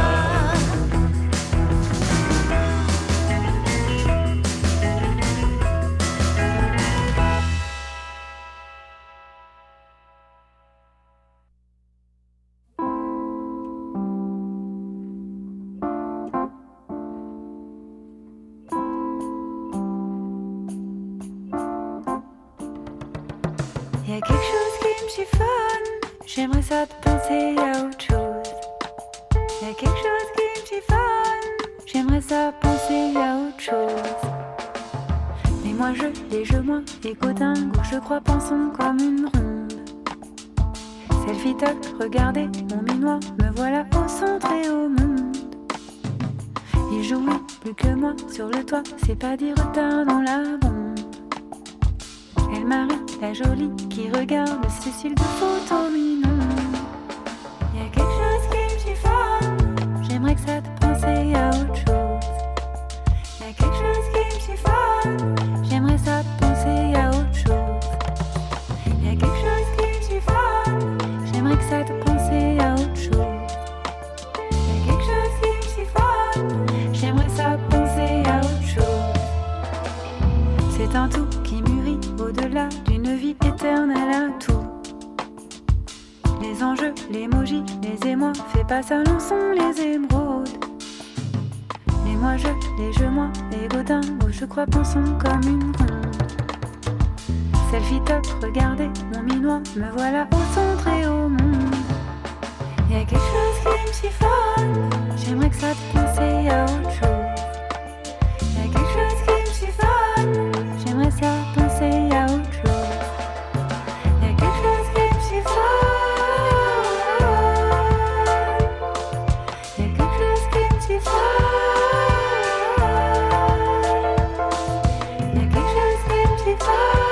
Y a quelque chose qui me chiffonne, j'aimerais ça te penser à autre chose. Y a quelque chose qui me chiffonne, j'aimerais ça penser à autre chose. Mais moi je moi, éco-dingue, où je crois pensons comme une ronde. Selfie toc, regardez mon minois, me voilà au centre et au monde. Il jouit plus que moi sur le toit, c'est pas dire retard dans la bombe. Elle Marie, la jolie, qui regarde ses cils de photos mignons. Y'a quelque chose qui me chiffonne, j'aimerais que ça te pensait à autre chose. Y'a quelque chose qui me chiffonne, un tout qui mûrit au-delà d'une vie éternelle à tout. Les enjeux, l'émoji, les émois, fais pas ça, non sont les émeraudes. Les moi-je, les je-moi, les godins, où je crois pensons comme une ronde. Selfie top, regardez mon minois, me voilà au centre et au monde. Y'a quelque chose qui me chiffonne, j'aimerais que ça te conseille à autre chose. Y'a quelque chose qui me chiffonne, j'aimerais ça penser à autre chose. Y'a quelque chose qui me chiffonne, y'a quelque chose qui me chiffonne. Y'a quelque chose qui me chiffonne.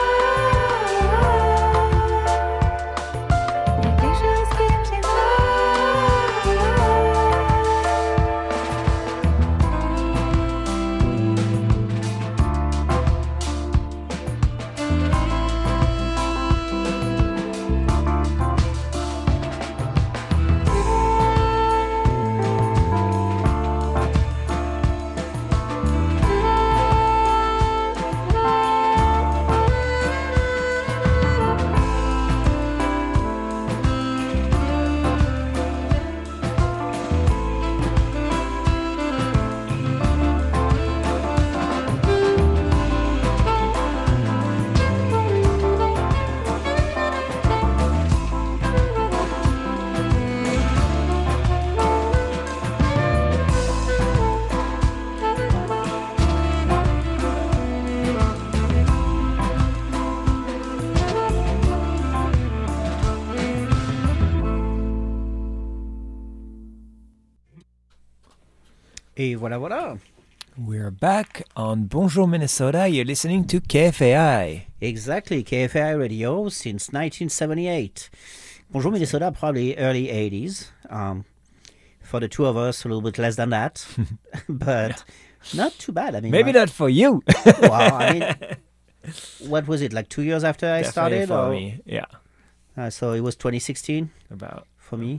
Et voilà, voilà. We're back on Bonjour Minnesota. You're listening to KFAI. Exactly, KFAI Radio since 1978. Bonjour Minnesota, probably early 80s. For the two of us, a little bit less than that. But not too bad. I mean, maybe not for you. Wow, I mean, what was it, like 2 years after I started? For me, yeah. So it was 2016? About. For me?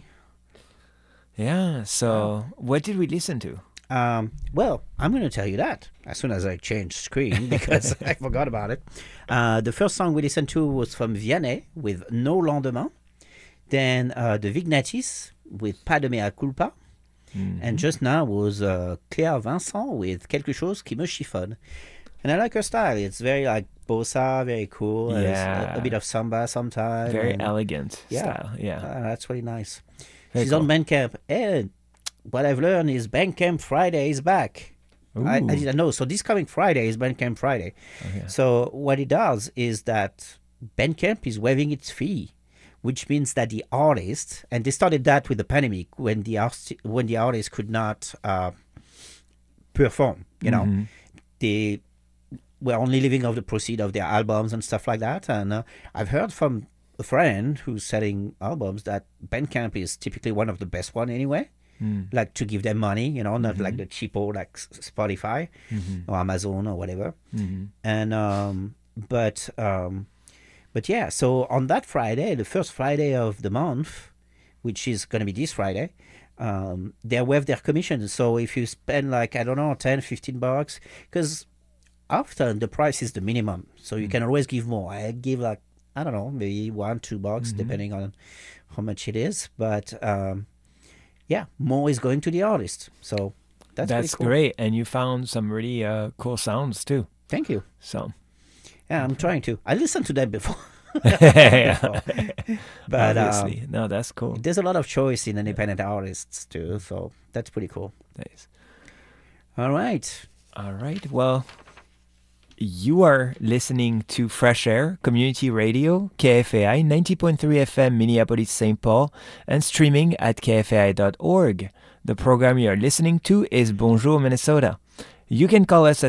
Yeah, so what did we listen to? Well, I'm going to tell you that as soon as I change screen because I forgot about it. The first song we listened to was from Vianney with No Lendemain. Then the Vignatis with Pas de mea culpa. Mm-hmm. And just now was Claire Vincent with Quelque chose qui me chiffonne. And I like her style. It's very like bossa, very cool. Yeah. A bit of samba sometimes. Very elegant style. Yeah. That's really nice. Very She's cool. on Bandcamp. And what I've learned is Bandcamp Friday is back. I didn't know. So this coming Friday is Bandcamp Friday. Okay. So what it does is that Bandcamp is waiving its fee, which means that the artist, and they started that with the pandemic when the artist could not perform. You know, they were only living off the proceeds of their albums and stuff like that. And I've heard from a friend who's selling albums that Bandcamp is typically one of the best one anyway. Like to give them money, you know, not like the cheapo like Spotify or Amazon or whatever. And but yeah, so on that Friday, the first Friday of the month, which is going to be this Friday, they waive their commission. So if you spend like, I don't know, $10-15, because often the price is the minimum, so you can always give more. I give like, I don't know, maybe $1-2 depending on how much it is, but yeah, more is going to the artist. So that's cool. Great. And you found some really cool sounds too. Thank you. So yeah, I'm trying to. I listened to that before. But obviously, no, that's cool. There's a lot of choice in independent artists too, so that's pretty cool. Nice. All right. Well, you are listening to Fresh Air Community Radio, KFAI 90.3 FM, Minneapolis, St. Paul, and streaming at kfai.org. The program you are listening to is Bonjour Minnesota. You can call us at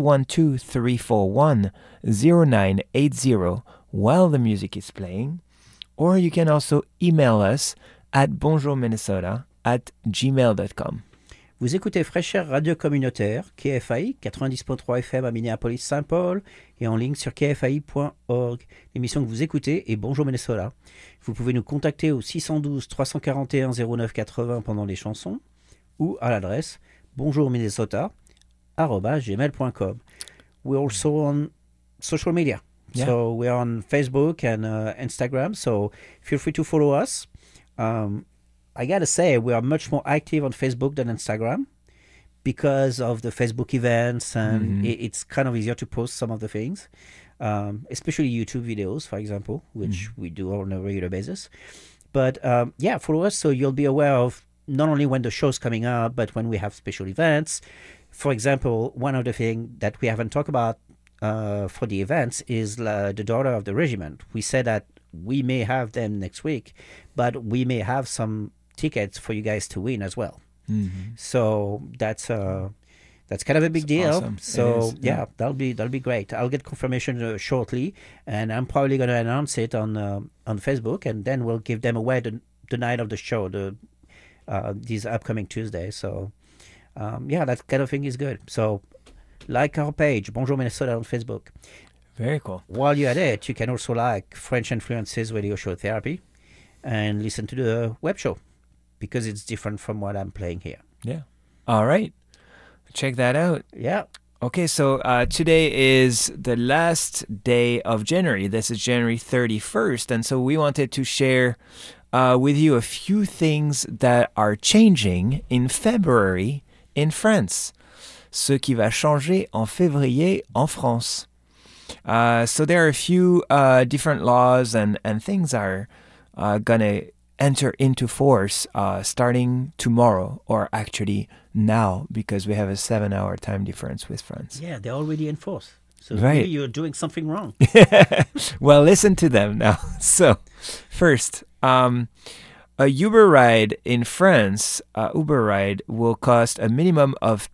612-341-0980 while the music is playing, or you can also email us at bonjourminnesota@gmail.com. Vous écoutez Fresh Air Radio Communautaire, KFAI 90.3 FM à Minneapolis-Saint-Paul et en ligne sur kfai.org. L'émission que vous écoutez est Bonjour Minnesota. Vous pouvez nous contacter au 612-341-0980 pendant les chansons ou à l'adresse bonjourminnesota@gmail.com. We're also on social media. Yeah. So we're on Facebook and Instagram. So feel free to follow us. I got to say, we are much more active on Facebook than Instagram because of the Facebook events, and it's kind of easier to post some of the things, especially YouTube videos, for example, which we do on a regular basis. But follow us so you'll be aware of not only when the show's coming up, but when we have special events. For example, one of the things that we haven't talked about for the events is the Daughter of the Regiment. We said that we may have them next week, but we may have some tickets for you guys to win as well. So that's kind of a big deal. Awesome. So that'll be great. I'll get confirmation shortly, and I'm probably going to announce it on Facebook, and then we'll give them away the night of the show, these upcoming Tuesdays. So that kind of thing is good. So like our page, Bonjour Minnesota on Facebook. Very cool. While you're at it, you can also like French Influences Radio Show Therapy and listen to the web show because it's different from what I'm playing here. Yeah. All right. Check that out. Yeah. Okay, so today is the last day of January. This is January 31st. And so we wanted to share with you a few things that are changing in February in France. Ce qui va changer en février en France. So there are a few different laws and things are going to enter into force starting tomorrow, or actually now, because we have a 7-hour time difference with France. Yeah, they're already in force. So right. Maybe you're doing something wrong. Well, listen to them now. So first, a Uber ride in France, Uber ride will cost a minimum of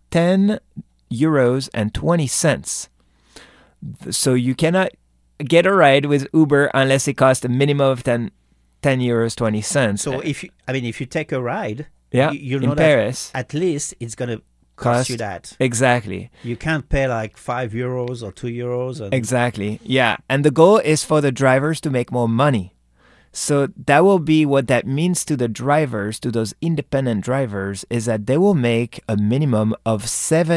€10.20. So you cannot get a ride with Uber unless it costs a minimum of €10.20. So if you take a ride, you know in Paris, at least it's going to cost you that. Exactly. You can't pay like €5 or €2. Exactly. Yeah. And the goal is for the drivers to make more money. So that will be what that means to the drivers, to those independent drivers, is that they will make a minimum of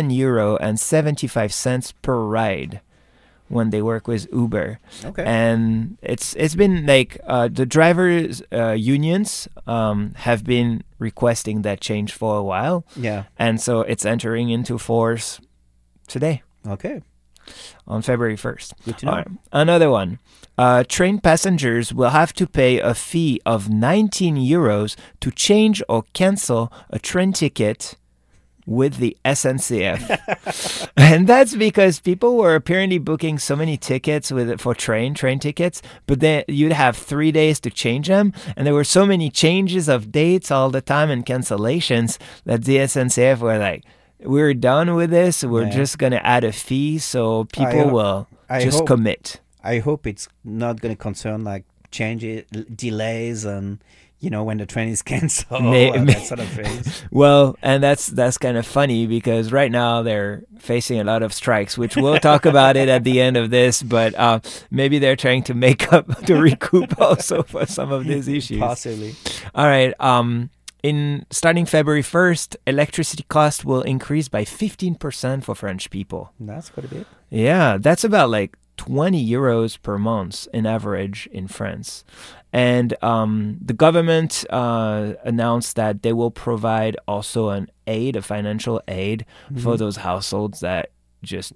€7.75 per ride when they work with Uber. Okay. And it's been like the drivers' unions have been requesting that change for a while. Yeah. And so it's entering into force today. Okay. On February 1st. Good to know. Right. Another one. Train passengers will have to pay a fee of €19 to change or cancel a train ticket with the SNCF. And that's because people were apparently booking so many tickets for train tickets, but then you'd have 3 days to change them. And there were so many changes of dates all the time and cancellations that the SNCF were like, we're done with this. We're just going to add a fee so people will just commit. I hope it's not going to concern like changes, delays, and when the train is canceled, that sort of things. Well, and that's kind of funny because right now they're facing a lot of strikes, which we'll talk about it at the end of this. But maybe they're trying to make up to recoup also for some of these issues. Possibly. All right. In starting February 1st, electricity cost will increase by 15% for French people. That's quite a bit. Yeah, that's about like €20 per month in average in France. And the government announced that they will provide also a financial aid for those households that just,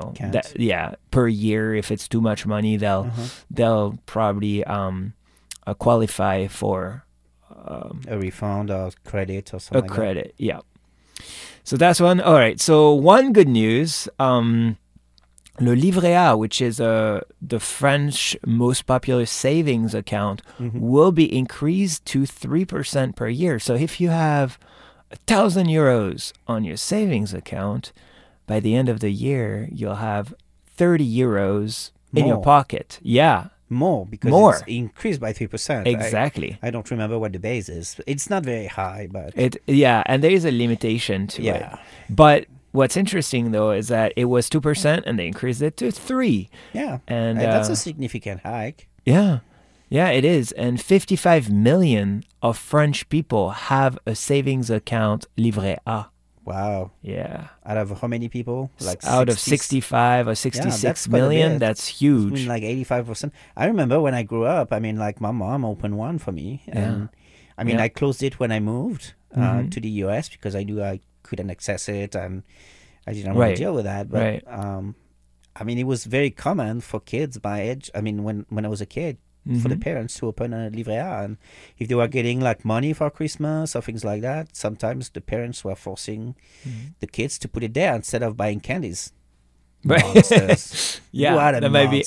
per year, if it's too much money, they'll probably qualify for a refund or credit or something. A credit, yeah. So that's one. All right. So one good news. Le Livret A, which is the French most popular savings account, will be increased to 3% per year. So if you have €1,000 on your savings account, by the end of the year, you'll have €30 in your pocket. Yeah. More, because it's increased by 3%. Exactly. I don't remember what the base is. It's not very high, but... and there is a limitation to it. But what's interesting, though, is that it was 2% and they increased it to 3%. Yeah, and that's a significant hike. Yeah, it is. And 55 million of French people have a savings account Livret A. Wow. Yeah. Out of how many people? Like out of 65 or 66 million. That's huge. I mean, like 85%. I remember when I grew up, I mean, like my mom opened one for me. And I mean, I closed it when I moved to the US because I knew I couldn't access it and I didn't want to deal with that. But I mean, it was very common for kids my age. I mean, when I was a kid, for the parents to open a livret A. And if they were getting like money for Christmas or things like that, sometimes the parents were forcing the kids to put it there instead of buying candies. Monsters. Yeah, that might be.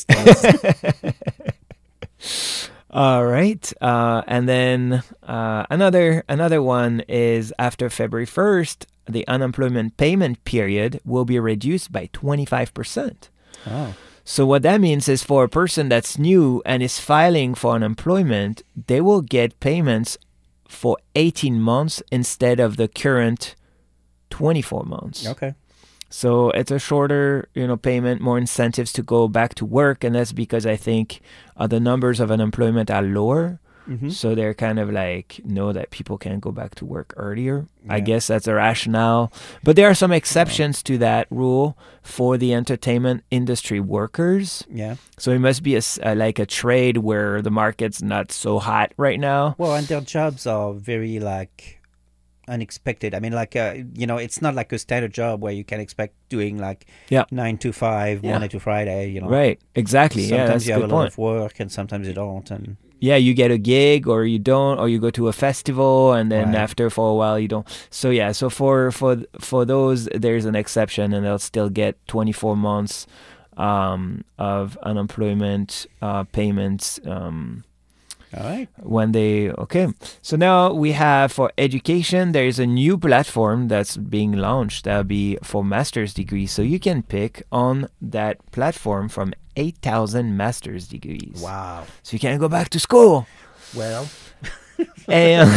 All right. And then another one is after February 1st, the unemployment payment period will be reduced by 25%. Oh. So what that means is for a person that's new and is filing for unemployment, they will get payments for 18 months instead of the current 24 months. Okay. So it's a shorter, payment, more incentives to go back to work, and that's because I think the numbers of unemployment are lower. So they're kind of like know that people can go back to work earlier. Yeah. I guess that's a rationale. But there are some exceptions to that rule for the entertainment industry workers. Yeah. So it must be like a trade where the market's not so hot right now. Well, and their jobs are very like unexpected. I mean, like, it's not like a standard job where you can expect doing like 9 to 5, Monday to Friday, Right, exactly. Sometimes you have a lot point. of work and sometimes you don't. And yeah, you get a gig or you don't, or you go to a festival and then after for a while you don't. So yeah, so for those, there's an exception and they'll still get 24 months of unemployment payments. All right. So now we have for education, there is a new platform that's being launched that'll be for master's degrees. So you can pick on that platform from 8,000 master's degrees. Wow. So you can go back to school. Well, and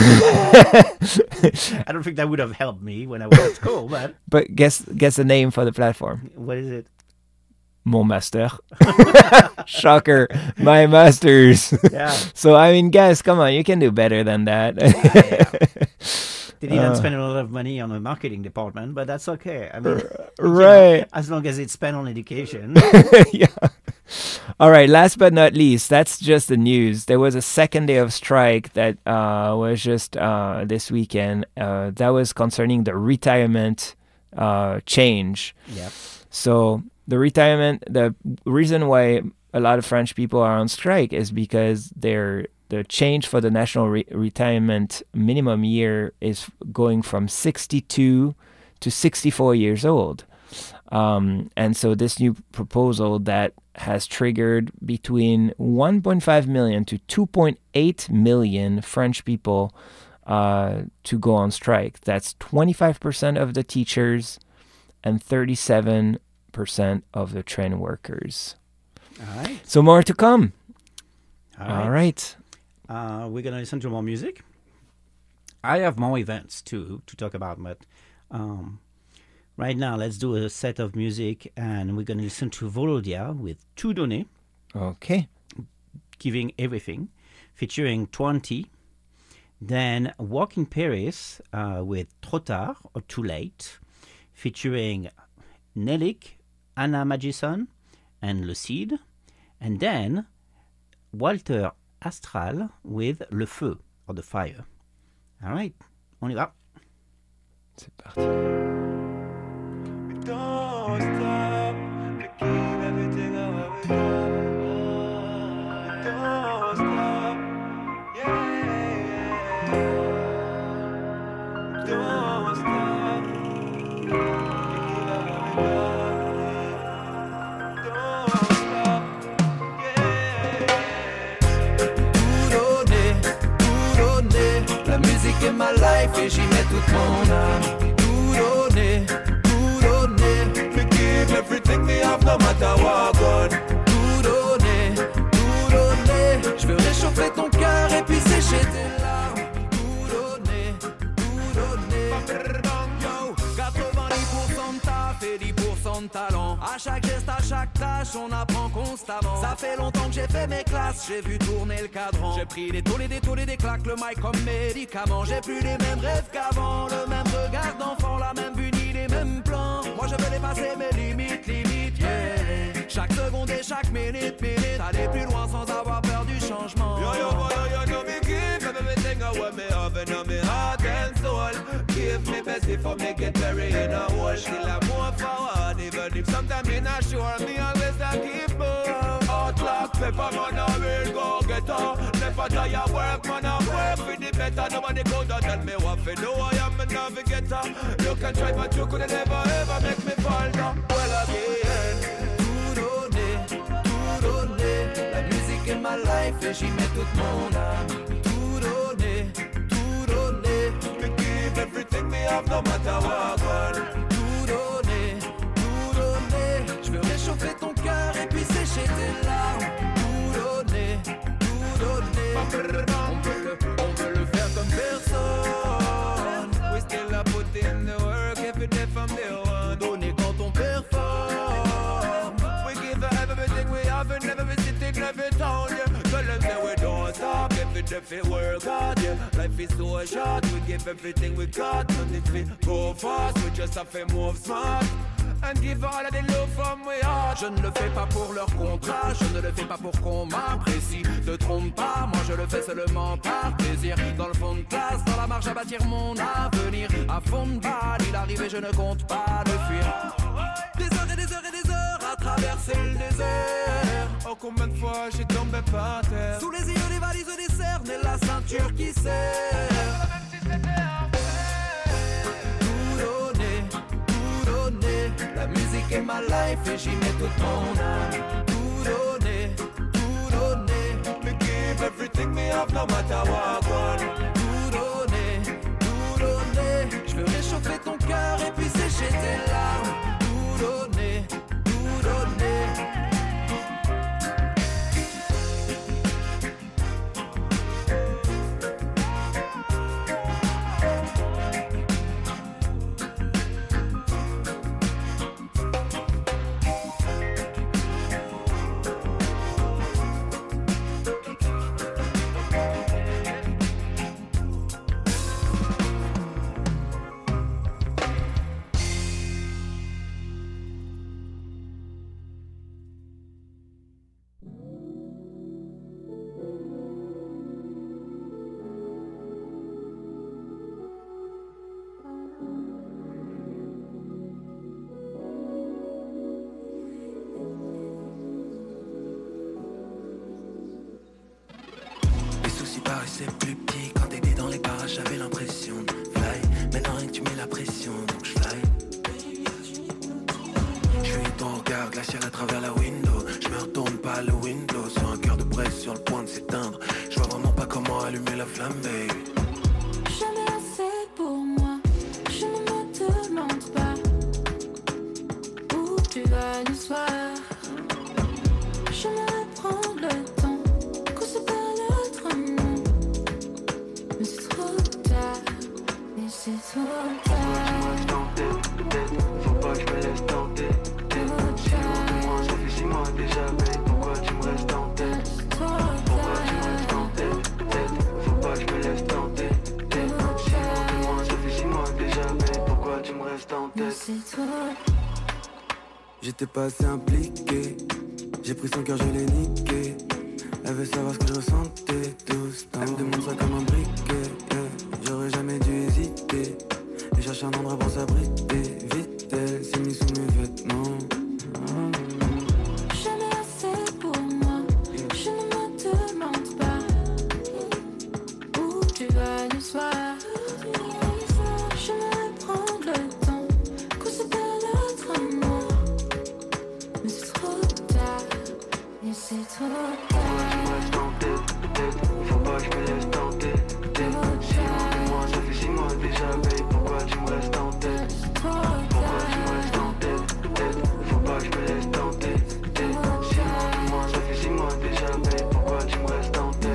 I don't think that would have helped me when I was at school, but... But guess the name for the platform. What is it? Mon master. Shocker. My masters. Yeah. So, I mean, guys, come on. You can do better than that. They didn't spend a lot of money on the marketing department, but that's okay. I mean, right. As long as it's spent on education. Yeah. All right. Last but not least, that's just the news. There was a second day of strike that was just this weekend. That was concerning the retirement change. Yeah. So the reason why a lot of French people are on strike is because the change for the national retirement minimum year is going from 62 to 64 years old. And so this new proposal that has triggered between 1.5 million to 2.8 million French people to go on strike. That's 25% of the teachers and 37% of the train workers. All right. So more to come. All right. We're going to listen to more music. I have more events too to talk about, but right now let's do a set of music and we're going to listen to Volodia with Tout Donner. Okay. Giving Everything, featuring 20. Then Walk in Paris with Trop Tard or Too Late, featuring Nelik, Anna Magison, and Lucide. And then Walter Astral with Le Feu, or The Fire. All right, on y va. C'est parti. Don't stop, we keep everything how we go. Don't stop, yeah. Don't stop, we keep how we go. In my life et j'y mets toute mon âme. Tout donner, me give everything me have no matter what gone. Tout donner, je veux réchauffer ton cœur et puis sécher tes larmes. Tout donner, yo, 90% de taf et 10% de talent. À chaque geste, à chaque tâche, on apprend constamment. Ça fait longtemps que j'ai fait mes classes, j'ai vu tourner le cadran. J'ai pris des taux, des claques, le mic comme médicament. J'ai plus les mêmes rêves qu'avant, le même regard d'enfant, la même vue. Moi je veux dépasser mes limites, yeah. Chaque seconde et chaque minute, aller plus loin sans avoir peur du changement. Yo, know me give everything I want me have in my heart and soul. Give me best before me get buried in a hole. Still I move forward, even if sometimes me not sure. Me always I keep moving. Hot like pepper, man, I will go get her. Never tire work, man, I work for the better. Nobody go down tell me what to do. I am a navigator. You can try, but you could never ever make me fall down. Well again, tout donner. La musique est ma life et j'y mets toute mon âme. Tout donner. Me give everything me have, no matter what. Tout donner. Je veux réchauffer ton cœur et puis sécher tes larmes. Tout donner. On peut le faire comme personne. We still a put in the work every day from day one. Donner quand on performe. We give everything we have in every city, every town, yeah. Tell them that we don't stop, every day we work hard, yeah. Life is so short, we give everything we got. Don't if we go fast, we just have to move smart. And give all of the love from we heart. Je ne le fais pas pour leur contrat, je ne le fais pas pour qu'on m'apprécie. Te trompe pas, moi je le fais seulement par plaisir. Dans le fond de classe, dans la marche à bâtir mon avenir. À fond de balle, il arrive et je ne compte pas le fuir. Des heures et des heures et des heures à traverser le désert. Oh combien de fois j'ai tombé par terre. Sous les yeux des valises des cernes et la ceinture qui serre. La musique est ma life et j'y mets toute mon âme. Tout donner. Me give everything me have, no matter what. Tout donner. Je veux réchauffer ton cœur et puis sécher tes larmes. Tout donner. paraissait plus petit quand t'étais dans les parages, j'avais l'impression de fly. Maintenant rien que tu mets la pression, donc je fly. Je suis ton regard glacial à travers la window. Je me retourne pas le window sur un cœur de braise sur le point de s'éteindre. Je vois vraiment pas comment allumer la flamme, baby. Jamais assez pour moi, je ne me demande pas où tu vas le soir. J'aimerais prendre le temps qu'on se parle autrement. Mais c'est trop tard, mais c'est trop tard. Faut pas que je me laisse tenter. Si loin de moi, ça fait 6 mois déjà, babe. Pourquoi tu me restes en tête? Pourquoi tu me restes en tête? Faut pas que je me laisse tenter. Si loin de moi, ça fait 6 mois déjà, babe. Pourquoi tu me restes en tête? J'étais pas assez impliqué. J'ai pris son cœur, je l'ai niqué. Elle veut savoir ce que je ressentais tout ce temps. Elle me demande ça comme un briquet, yeah. J'aurais jamais dû hésiter et chercher un endroit pour s'abriter. Vite, elle s'est mise sous mes vêtements. Jamais assez pour moi, je ne me demande pas où tu vas le soir. J'aimerais prendre le temps qu'on se parle autrement. Mais c'est trop tard, et c'est trop tard. Faut pas que je me laisse tenter. Si loin de moi, ça fait 6 mois déjà, babe. Pourquoi tu me restes en tête? Pourquoi tu me restes en tête? Faut pas que je me laisse tenter. Si loin de moi, ça fait 6 mois déjà, babe. Pourquoi tu me restes en tête?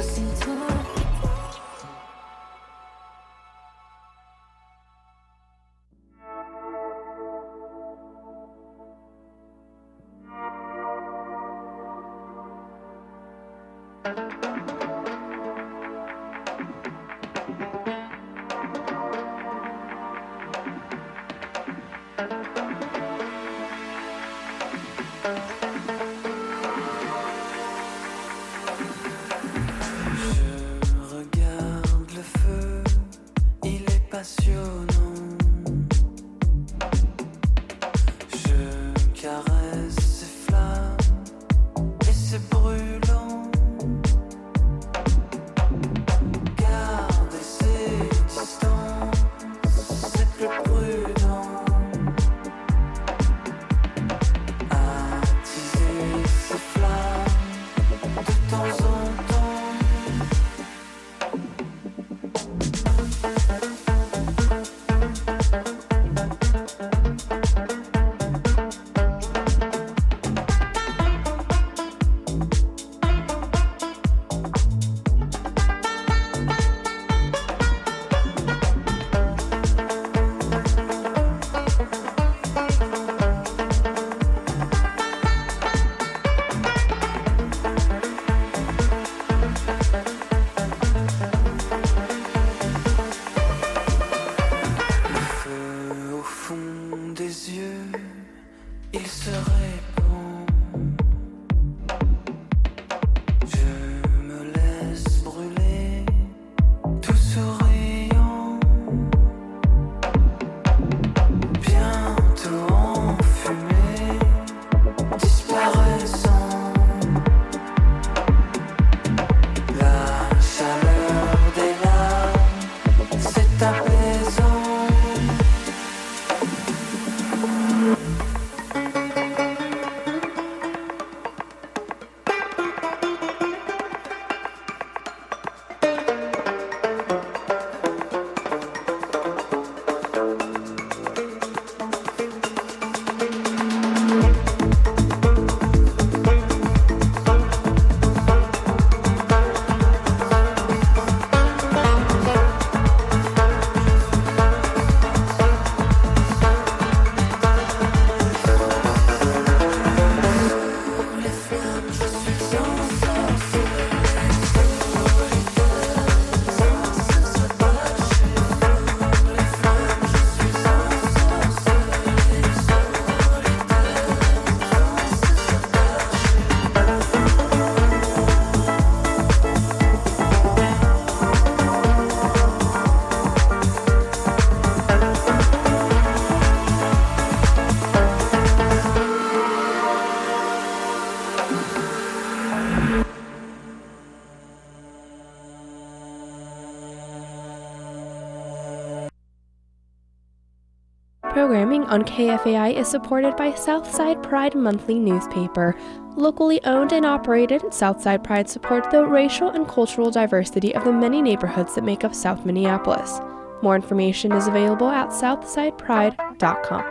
programming on KFAI is supported by Southside Pride Monthly newspaper. Locally owned and operated, Southside Pride supports the racial and cultural diversity of the many neighborhoods that make up South Minneapolis. More information is available at southsidepride.com.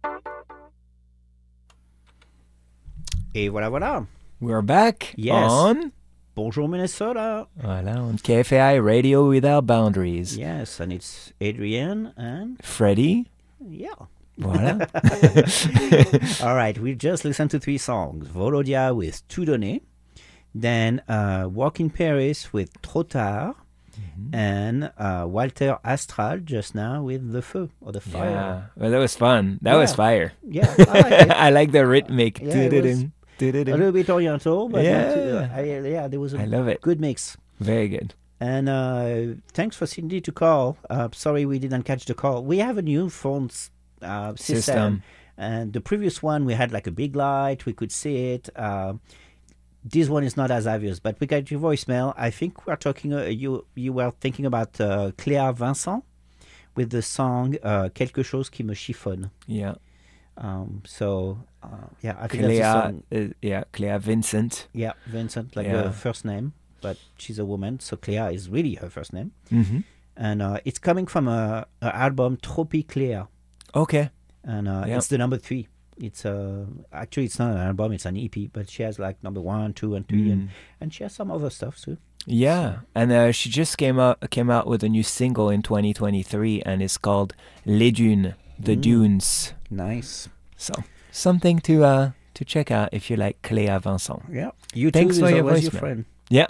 Et voilà, voilà. We're back on Bonjour Minnesota. Voilà, on KFAI Radio Without Boundaries. Yes, and it's Adrienne and Freddie. Yeah. Voilà. All right, we just listened to 3 songs. Volodia with Tout Donner, then Walk in Paris with Trop Tard, and Walter Astral just now with The Feu, or The Fire. Yeah, well, that was fun. That was fire. Yeah, I like it. I like the rhythmic. Yeah, a little bit oriental, but there was I love it. Good mix. Very good. And thanks for Cindy to call. Sorry we didn't catch the call. We have a new phone system. And the previous one, we had like a big light. We could see it. This one is not as obvious, but we got your voicemail. I think we're talking, you were thinking about Cléa Vincent with the song Quelque chose qui me chiffonne. Yeah. I think that's the song. Cléa Vincent. Yeah, Vincent, like her first name, but she's a woman, so Cléa is really her first name. Mm-hmm. And it's coming from her album Tropique Cléa. Okay. And it's the number 3. It's actually it's not an album, it's an EP, but she has like number 1, 2, and 3, and she has some other stuff too. Yeah, and she just came out with a new single in 2023, and it's called Les Dunes, the Dunes. Nice. So something to check out if you like Cléa Vincent. Yeah, you Thanks too for is your always your voicemail. friend. Yeah.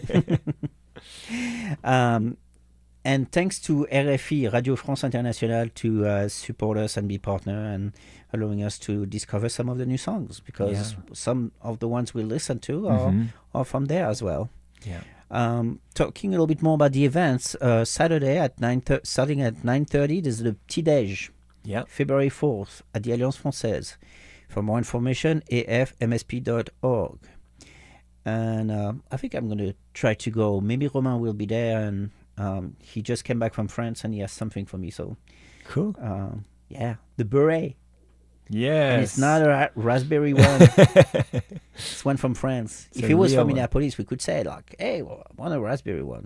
And thanks to RFI, Radio France Internationale, to support us and be partner and allowing us to discover some of the new songs, because some of the ones we listen to are from there as well. Yeah. Talking a little bit more about the events, Saturday at starting at 9:30, there's the Petit Déj. Yeah. February 4th at the Alliance Française. For more information, afmsp.org. And I think I'm going to try to go. Maybe Romain will be there, and he just came back from France and he has something for me. So cool. The beret. Yes. And it's not a raspberry one. It's one from France. If it was from Minneapolis, we could say like, hey, well, I want a raspberry one.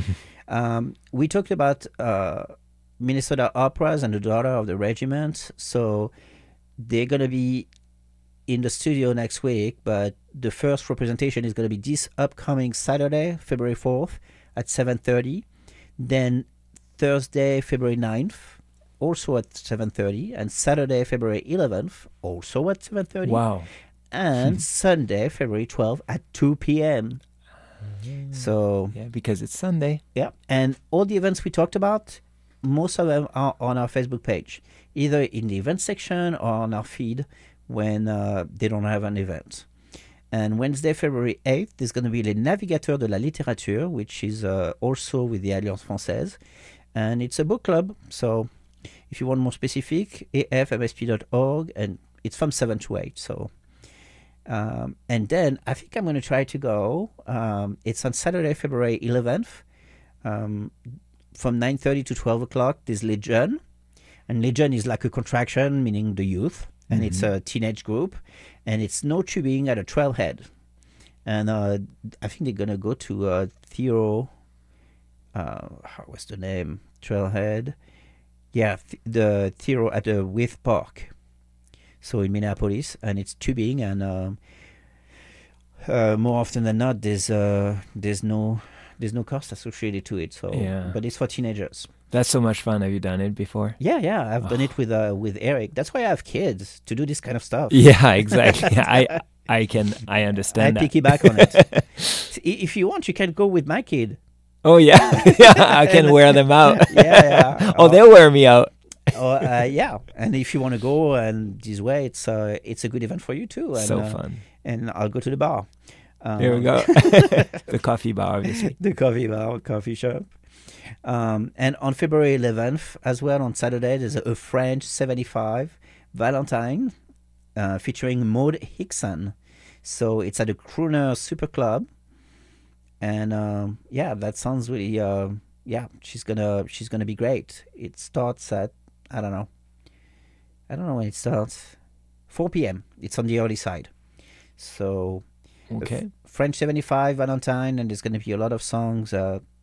We talked about Minnesota Operas and the Daughter of the Regiment. So they're going to be in the studio next week, but the first representation is going to be this upcoming Saturday, February 4th at 7:30. Then Thursday, February 9th, also at 7:30, and Saturday, February 11th, also at 7:30. Wow. And Sunday, February 12th at 2 p.m. So yeah, because it's Sunday. Yeah, and all the events we talked about, most of them are on our Facebook page, either in the event section or on our feed when they don't have an event. And Wednesday, February 8th, there's going to be Les Navigateurs de la Littérature, which is also with the Alliance Française. And it's a book club, so if you want more specific, afmsp.org, and it's from 7 to 8. So, and then I think I'm going to try to go. It's on Saturday, February 11th, from 9:30 to 12 o'clock. There's Les Jeunes, and Les Jeunes is like a contraction, meaning the youth, and it's a teenage group, and it's no tubing at a trailhead. And I think they're going to go to Theo. What's the name? Trailhead. Yeah, the Theo at the Wythe Park. So in Minneapolis, and it's tubing, and more often than not, there's no cost associated to it. So, but it's for teenagers. That's so much fun. Have you done it before? Yeah, I've done it with Eric. That's why I have kids, to do this kind of stuff. Yeah, exactly. I understand. I piggyback on it. If you want, you can go with my kid. Oh yeah, I can wear them out. Yeah. Oh, they'll wear me out. Yeah, and if you want to go and this way, it's a good event for you too. And, so fun. And I'll go to the bar. There we go. The coffee bar, obviously. The coffee bar, coffee shop. And on February 11th, as well, on Saturday, there's a French 75 Valentine featuring Maud Hickson. So it's at the Crooner Super Club. And that sounds really she's gonna be great. It starts at, I don't know, I don't know when it starts. 4 p.m. It's on the early side. So, okay. French 75, Valentine, and there's going to be a lot of songs,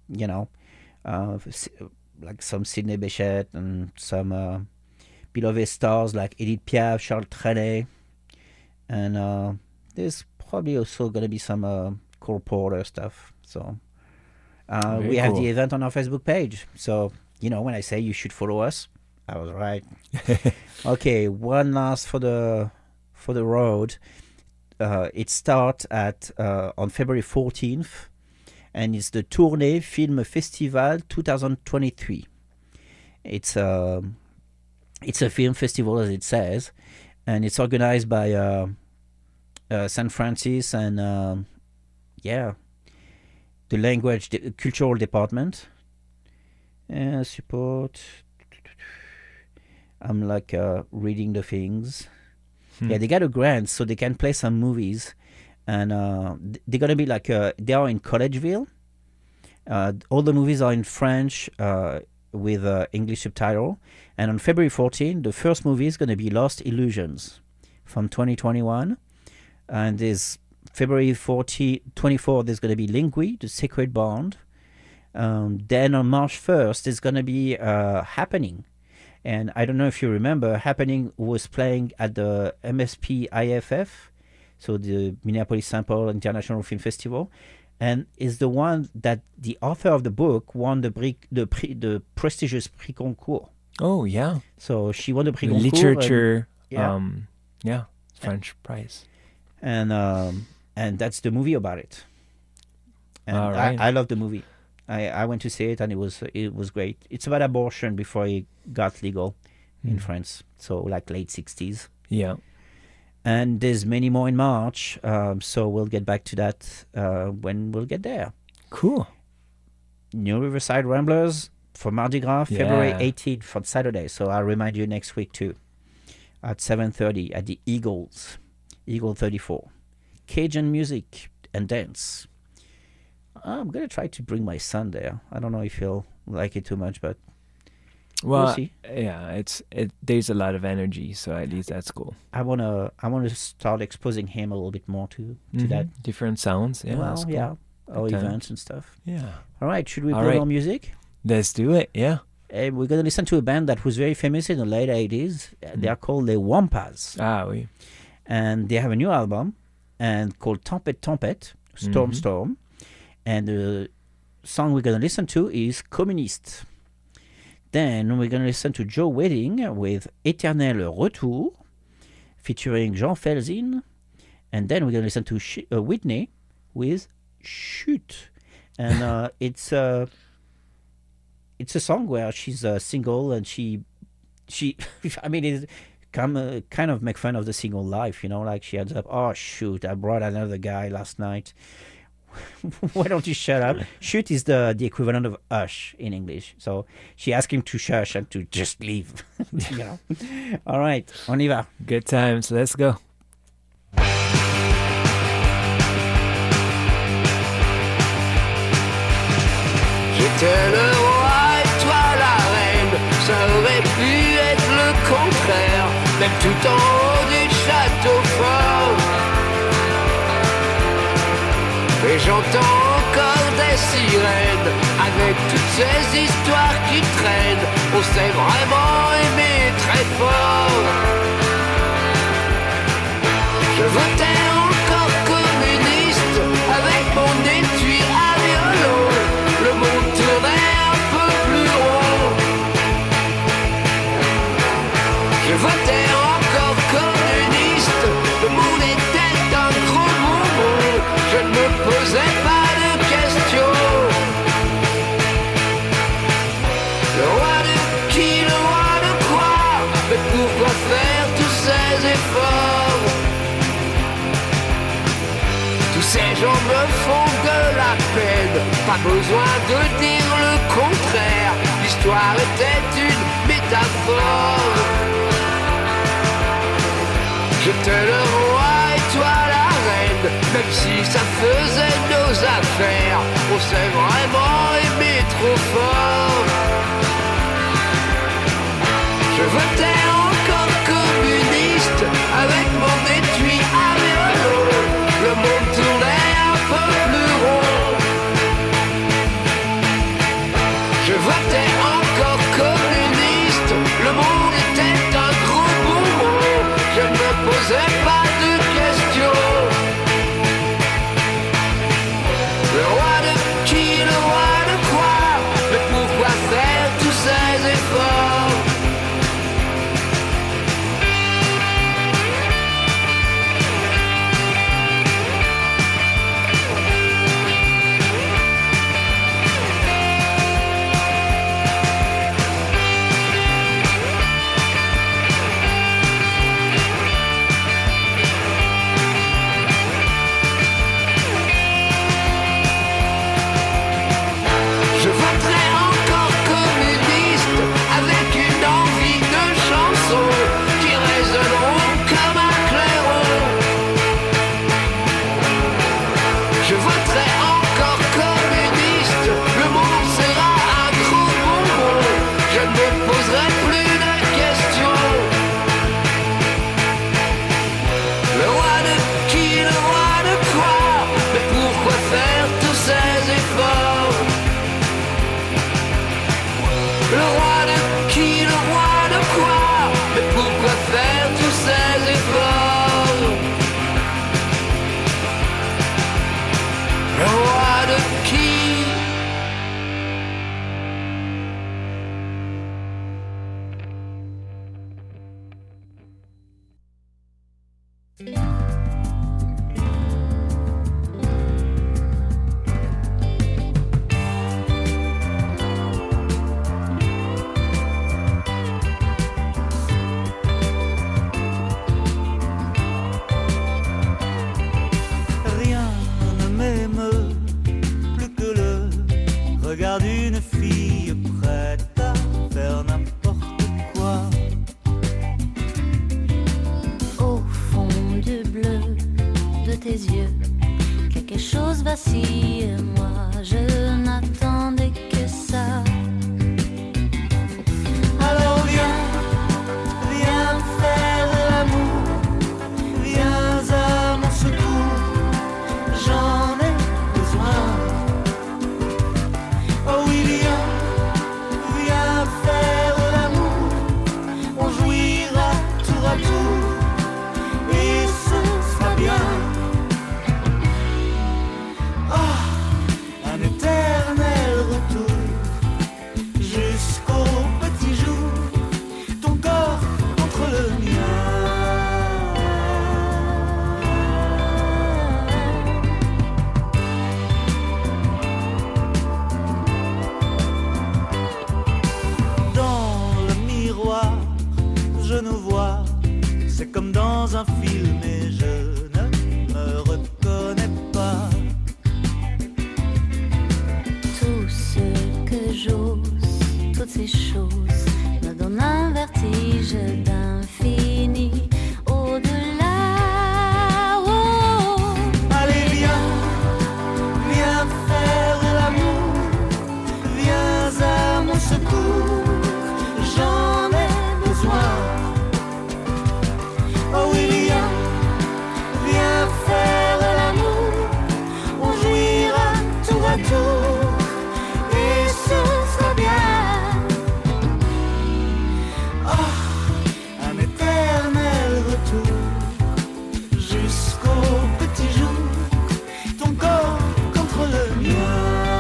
like some Sidney Bechet and some beloved stars like Edith Piaf, Charles Trenet. And there's probably also going to be some Cole Porter stuff. So we have the event on our Facebook page. So, when I say you should follow us, I was right. Okay, one last for the road. It starts on February 14th, and it's the Tournée Film Festival 2023. It's a film festival, as it says, and it's organized by San Francis and the cultural department. Support. I'm like reading the things. Yeah, they got a grant so they can play some movies, and they're gonna be like they are in Collegeville. All the movies are in French with English subtitle, and on February 14, the first movie is gonna be Lost Illusions from 2021, and there's February 24 there's gonna be Lingui, The Sacred Bond. Then on March 1st there's gonna be Happening. And I don't know if you remember, Happening was playing at the MSP IFF, so the Minneapolis St. Paul International Film Festival, and is the one that the author of the book won the prestigious Prix Goncourt. Oh, yeah. So she won the Prix Goncourt. Literature, French prize. And that's the movie about it. And all right. I love the movie. I went to see it, and it was great. It's about abortion before it got legal in France, so like late 60s. Yeah. And there's many more in March, so we'll get back to that when we'll get there. Cool. New Riverside Ramblers for Mardi Gras, February 18th for Saturday. So I'll remind you next week too, at 7:30 at the Eagle 34. Cajun music and dance. I'm going to try to bring my son there. I don't know if he'll like it too much, but we'll see. Yeah, there's a lot of energy, so at least that's cool. I want to start exposing him a little bit more to that. Different sounds, yeah. Well, cool. yeah, or events and stuff. Yeah. All right, should we play more music? Let's do it, yeah. We're going to listen to a band that was very famous in the late 80s. They are called Les Wampas. Ah, oui. And they have a new album called Tempête Tempête, Storm Storm. And the song we're going to listen to is Communiste. Then we're going to listen to Joe Wedding with Éternel Retour, featuring Jean Felzin. And then we're going to listen to Whitney with Chute. And it's a song where she's single, and she I mean, it's kind of make fun of the single life, like she ends up, oh, shoot, I brought another guy last night. Why don't you shut up? Shoot is the equivalent of hush in English. So she asked him to shush and to just leave. All right, on y va. Good times. Let's go. J'étais le roi et toi la reine. Ça aurait pu être le contraire, même tout en haut du château fort. Et j'entends encore des sirènes, avec toutes ces histoires qui traînent. On s'est vraiment aimé très fort. Je votais encore communiste, avec mon étui à violon. Le monde tournait un peu plus rond. Je votais encore communiste, le monde était un gros bonbon. Je ne me posais pas de questions. Le roi de qui, le roi de quoi? Mais pourquoi faire tous ces efforts? Tous ces gens me font de la peine. Pas besoin de dire le contraire. L'histoire était une métaphore. J'étais le roi et toi la reine. Même si ça faisait nos affaires, on s'est vraiment aimé trop fort. Je votais encore que une fille prête à faire n'importe quoi. Au fond du bleu de tes yeux, quelque chose vacille. Moi, je n'attendais que ça. Alors viens, viens faire l'amour, viens à mon secours, j'en ai besoin. Oh oui, viens, viens faire l'amour, on jouira tour à tour, et ce sera bien. Un éternel retour jusqu'au petit jour, ton corps contre le mien. Dans le miroir, je nous vois, c'est comme dans un film et je ne me reconnais pas. Tout ce que j'ose, toutes ces choses me donnent un vertige d'infini au-delà. Oh. Allez viens, viens faire l'amour, viens à mon secours, j'en ai besoin. Oh oui viens, viens faire l'amour, on jouira tour à tour, et ce sera bien. Un éternel retour jusqu'au petit jour, ton corps contre le mien.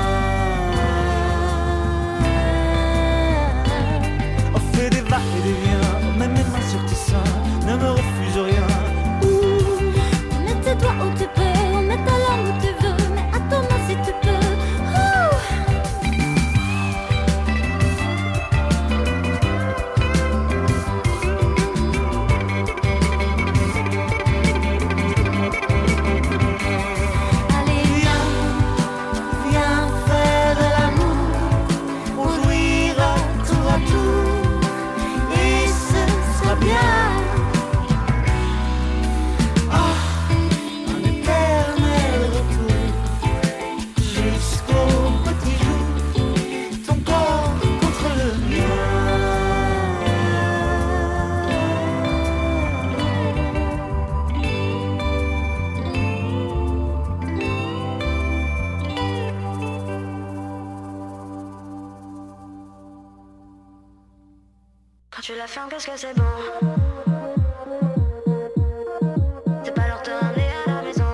Oh fais des va et des viens, mets mes mains sur tes seins, ne me refuse rien. Mets tes doigts où tu peux, mets ta langue où tu veux, mais à ton main si tu peux. Allez viens, viens faire l'amour, on jouira tour à tour, et ce sera bien. Un éternel retour jusqu'au petit jour, ton corps contre le mien. Quand tu la fermes, qu'est-ce que c'est bon? C'est pas l'heure de te ramener à la maison.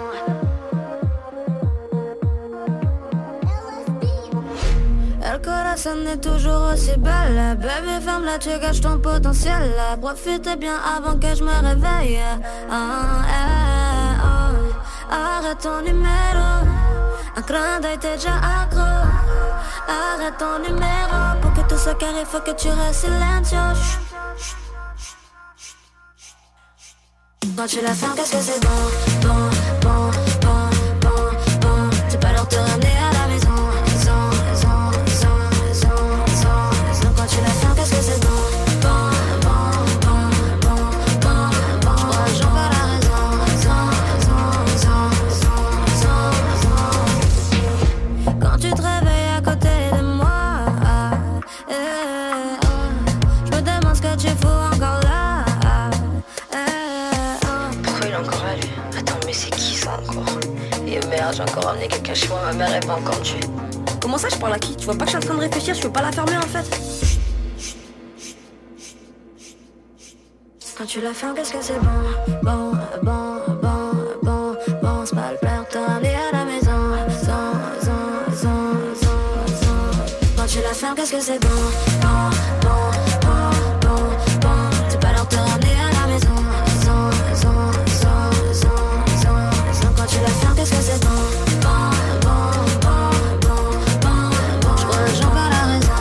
El corazon est toujours aussi belle. Baby, ferme-la, tu gâches ton potentiel. Profite bien avant que je me réveille. Arrête ton numéro. Un clin d'œil, t'es déjà accro. Arrête ton numéro. Pour que tout se carré, faut que tu restes silencieux. Quand tu la fermes, qu'est-ce que c'est bon? Bon, bon, bon, bon, bon. C'est pas l'heure de te ramener à la maison. Quand tu la fermes, qu'est-ce que c'est bon? Bon, bon, bon, bon, bon, bon. J'en pas la raison. Quand tu te réveilles à côté de moi, je me demande ce que tu fous encore là. Pourquoi il est encore à lui? Attends, mais c'est qui ça encore? Et merde, j'ai encore ramené quelqu'un chez moi, ma mère elle va encore me tuer. Comment ça, je parle à qui? Tu vois pas que je suis en train de réfléchir, je peux pas la fermer en fait. Quand tu la fermes, qu'est-ce que c'est bon? Bon, bon, bon, bon, bon. C'est pas le plaire de te ramener à la maison. Quand tu la fermes, qu'est-ce que c'est bon? Bon, bon, bon, bon, bon. C'est pas l'heure de te ramener à la maison. Quand tu la fermes, qu'est-ce que c'est bon? Bon, bon, bon, bon, bon, bon. J'en pas la raison.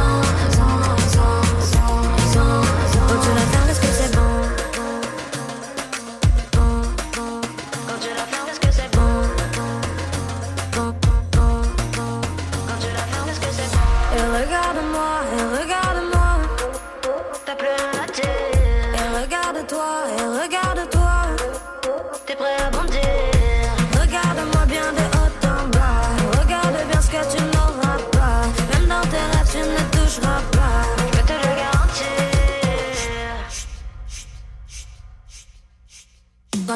Quand tu la fermes, qu'est-ce que c'est bon? Quand tu la fermes, qu'est-ce que c'est bon? Quand tu la fermes, qu'est-ce que c'est bon?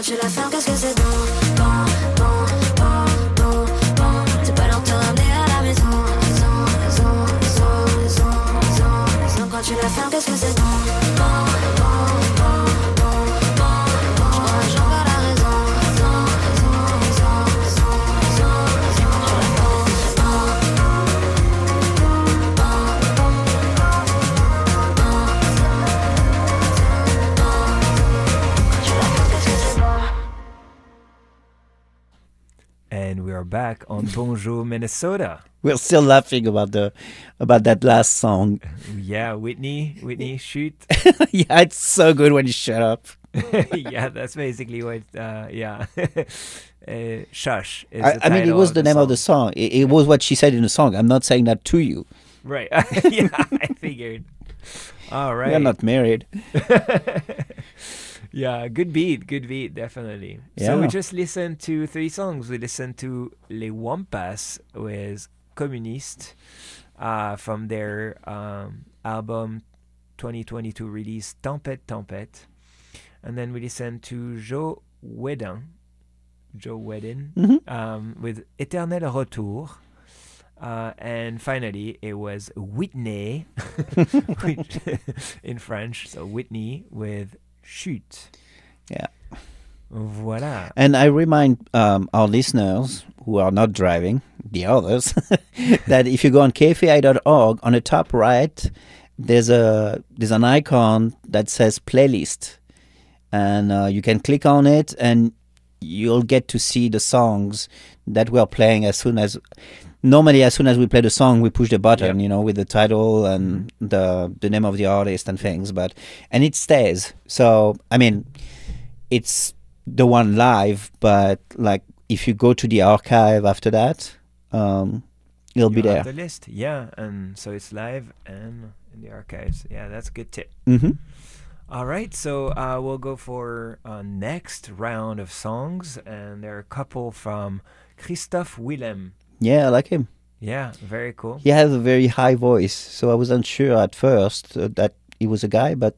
quand tu la fermes, qu'est-ce que c'est bon, bon, bon, bon, bon, bon. C'est pas l'heure de te ramener à la maison. Quand tu la fermes, qu'est-ce que c'est bon, bon, bon, bon, bon, bon, bon. J'en perds la raison. And we are back on Bonjour Minnesota. We're still laughing about that last song. Yeah, Whitney, shoot. Yeah, it's so good when you shut up. Yeah, that's basically what. Yeah, shush. Is I mean, it was the name of the song. It was what she said in the song. I'm not saying that to you. Right. Yeah, I figured. All right. We're not married. Yeah, good beat, definitely. Yeah. So we just listened to 3 songs. We listened to Les Wampas with Communiste from their album 2022 release Tempête. And then we listened to Joe Wedin with Éternel Retour. And finally, it was Whitney, which, in French, so Whitney with Chute. Yeah. Voilà. And I remind our listeners who are not driving, the others, that if you go on kfai.org, on the top right, there's an icon that says playlist. And you can click on it and you'll get to see the songs that we're playing as soon as we play the song, we push the button, with the title and the name of the artist and things. And it stays. So, I mean, it's the one live, but like if you go to the archive after that, it'll be there. The list, yeah. And so it's live and in the archives. Yeah, that's a good tip. Mm-hmm. All right, so we'll go for next round of songs. And there are a couple from Christophe Willem. Yeah, I like him. Yeah, very cool. He has a very high voice, so I wasn't sure at first that he was a guy, but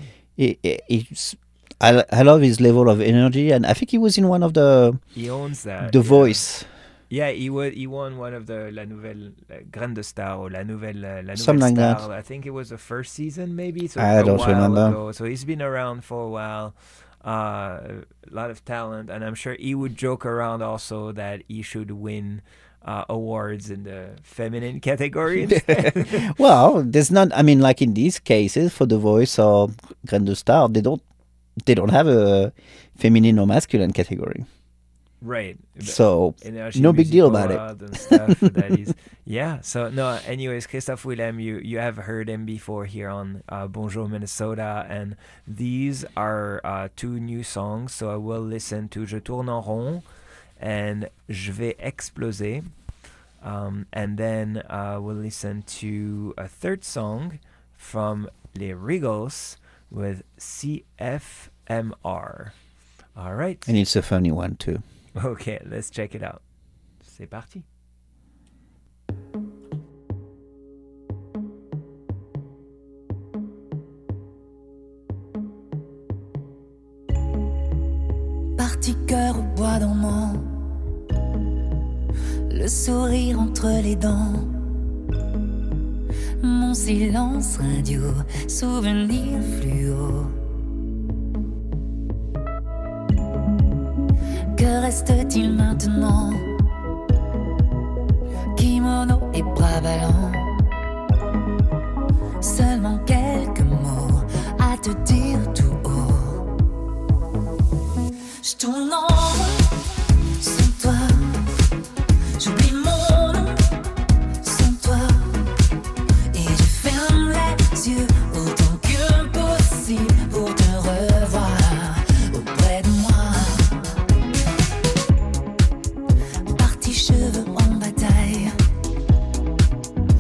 I love his level of energy, and I think he was in one of the... He owns that. The Voice. Yeah, he won one of the La Nouvelle Grande Star or La Nouvelle Something Star. like that. I think it was the first season, maybe. So I don't remember. Ago. So he's been around for a while. A lot of talent, and I'm sure he would joke around also that he should win awards in the feminine category. Well, there's not. I mean, like in these cases for The Voice or Grande Star, they don't have a feminine or masculine category. Right. So no big deal about it. And stuff that is, yeah. So no. Anyways, Christophe Willem, you have heard him before here on Bonjour Minnesota, and these are 2 new songs. So I will listen to Je tourne en rond and Je vais exploser, and then we'll listen to a 3rd song from Les Regals with CFMR. All right. And it's a funny one too. Okay, let's check it out. C'est parti. Parti cœur au bois dormant, le sourire entre les dents, mon silence radio, souvenir fluo. Que reste-t-il maintenant? Kimono et bras ballants, seulement quelques mots à te dire tout haut. Je tourne en rond sans toi, j'oublie mon nom sans toi, et je ferme les yeux autant que possible pour te revoir auprès de moi. Cheveux en bataille,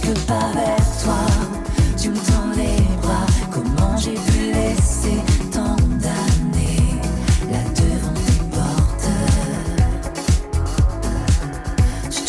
que pas vers toi. Tu me tends les bras, comment j'ai pu laisser tant d'années là devant tes portes. Je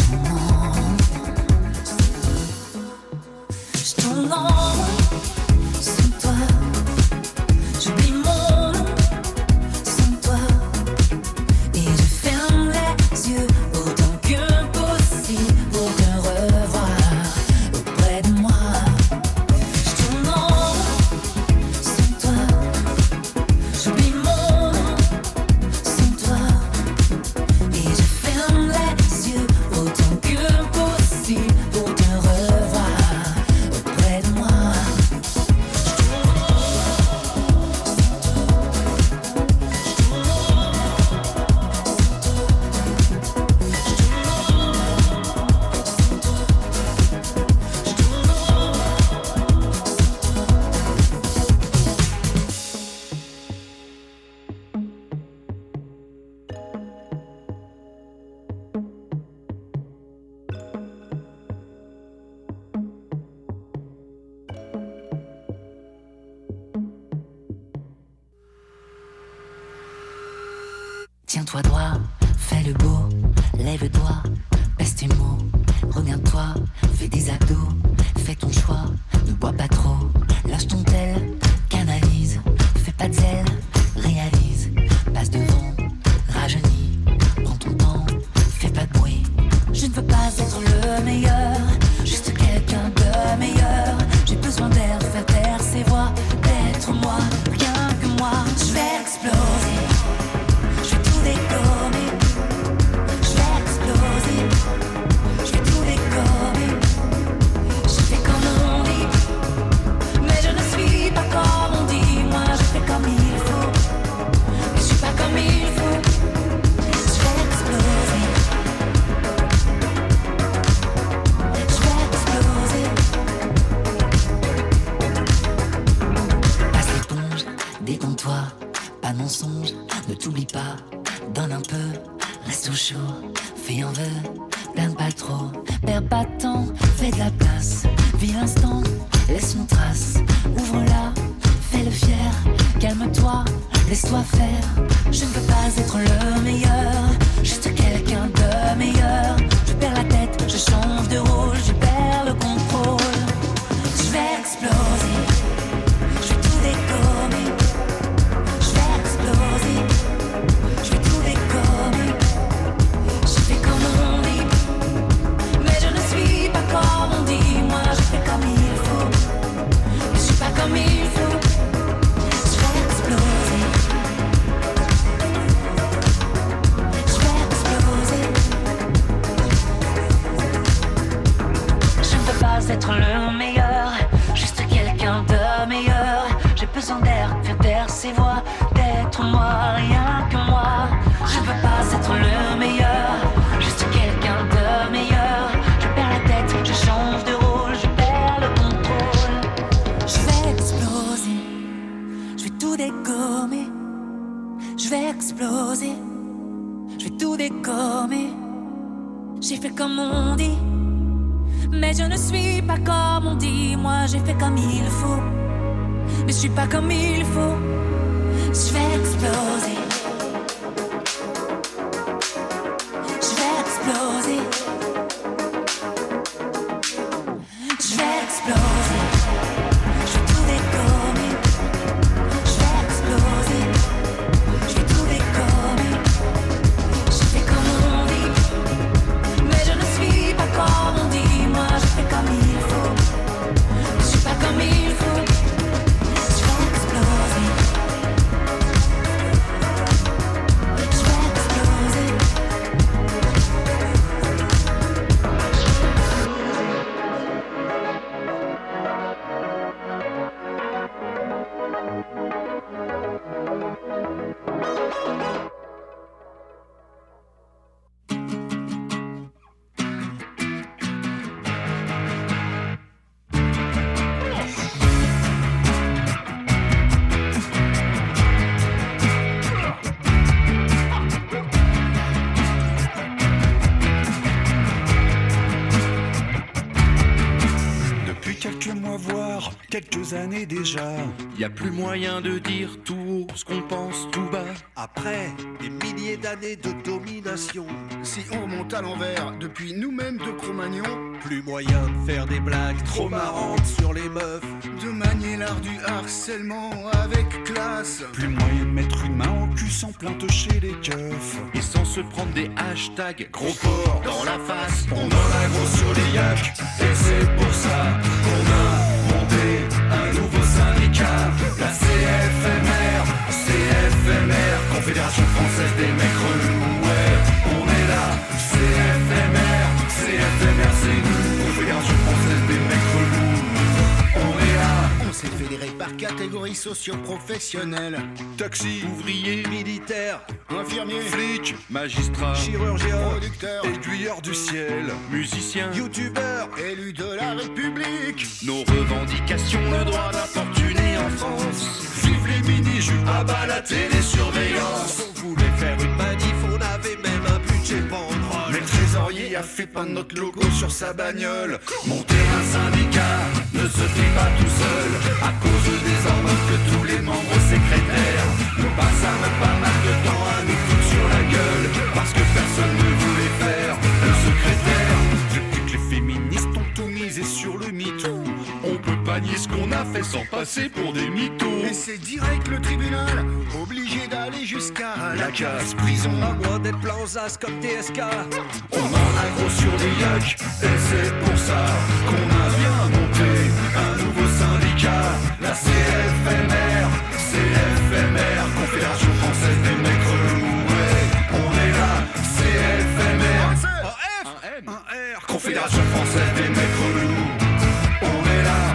tourne en rond sans toi. J'oublie mon nom sans toi. Et je ferme les yeux autant que possible pour te revoir auprès de moi. Je tourne en rond sans toi. J'oublie mon nom sans toi. Et je ferme les yeux autant que possible pour te revoir auprès de moi. Tiens-toi droit, fais le beau, lève le doigt, baisse tes mots, regarde-toi, fais des abdos, fais ton choix, ne bois pas trop, lâche ton tel, canalise, fais pas de zèle, réalise, passe devant, rajeunit, prends ton temps, fais pas de bruit. Je ne veux pas être le meilleur, juste quelqu'un de meilleur. J'ai besoin d'air, faire taire ses voix, d'être moi, rien que moi. Je vais exploser. Je vais tout dégommer, je vais exploser, je vais tout dégommer. Je fais comme on dit, mais je ne suis pas comme on dit. Moi je fais comme il faut, mais je suis pas comme il faut. Je vais exploser, je vais exploser. Passe l'éponge, détends-toi, pas de mensonge. Ne t'oublie pas, donne un peu, reste au chaud, fais un vœu, plains pas trop, perds pas de temps, fais de la place, vis l'instant, laisse une trace, ouvre-la, fais le fier, calme-toi, laisse-toi faire. Je ne veux pas être le meilleur, juste quelqu'un de meilleur. Je perds la tête, je change de rôle, je perds le contrôle. Je vais exploser, je vais tout dégommer. Je vais exploser, je vais tout dégommer. Je fais comme on dit, mais je ne suis pas comme on dit. Moi je fais comme il faut, mais je suis pas comme il faut. Je vais exploser, je vais exploser. Je ne veux pas être le meilleur, juste quelqu'un de meilleur. J'ai besoin d'air, faire taire ses voix, d'être moi, rien que moi. Je ne veux pas être le meilleur, juste quelqu'un de meilleur. Je perds la tête, je change de rôle, je perds le contrôle. Je vais exploser, je vais tout dégommer. Je vais exploser, je vais tout dégommer. J'ai fait comme on dit, mais je ne suis pas comme on dit. Moi j'ai fait comme il faut, mais je suis pas comme il faut. Je vais exploser, je vais exploser, je vais exploser, je vais tout dégommer. Je vais exploser, je vais tout dégommer. Je fais comme on dit, mais je ne suis pas comme on dit. Moi je fais comme il faut, mais je suis pas comme il faut. Je vais exploser. quelques années déjà. Y a plus moyen de dire tout haut ce qu'on pense tout bas. Après des milliers d'années de domination, si on remonte à l'envers depuis nous-mêmes de Cro-Magnon, plus moyen de faire des blagues trop marrantes sur les meufs, de manier l'art du harcèlement avec classe. Plus moyen de mettre une main au cul sans plainte chez les keufs. Et sans se prendre des hashtags gros porc dans la face. On en a gros sur les yaks, et c'est pour ça qu'on a monté un nouveau syndicat, la CFMR, Confédération Française des Mecs Relous. Ouais, on est là, CFMR, c'est nous, Confédération Française des Mecs Relous. On est là. On s'est fédéré par catégorie socio-professionnelle. Taxi, ouvrier, militaire, infirmier, flic, magistrat, chirurgien, producteur, aiguilleur du ciel, musicien, youtubeur, élu de la République. Nos revendications, le droit d'importuner en France. Vive les mini-jupes, à bas la télésurveillance. On voulait faire une manif, on avait même un budget banderole. Mais le trésorier a fait peindre notre logo sur sa bagnole. Monter un syndicat ne se fait pas tout seul, à cause des hormones que tous les membres secrétaires nous passent pas mal de temps à nous foutre sur la gueule, parce que personne ne voulait faire le secrétaire. Depuis que les féministes ont tout misé sur le MeToo, on peut pas nier ce qu'on a fait sans passer pour des mythos. Et c'est direct le tribunal, obligé d'aller jusqu'à la casse prison. À moins d'être plan Zas comme TSK, on en a gros sur les yaks, et c'est pour ça qu'on a bien monté un nouveau syndicat, la CFMR, Confédération Française des Mecs Relous. Ouais, on est là, CFMR, un F, un R, Confédération Française des Mecs Relous. On est là.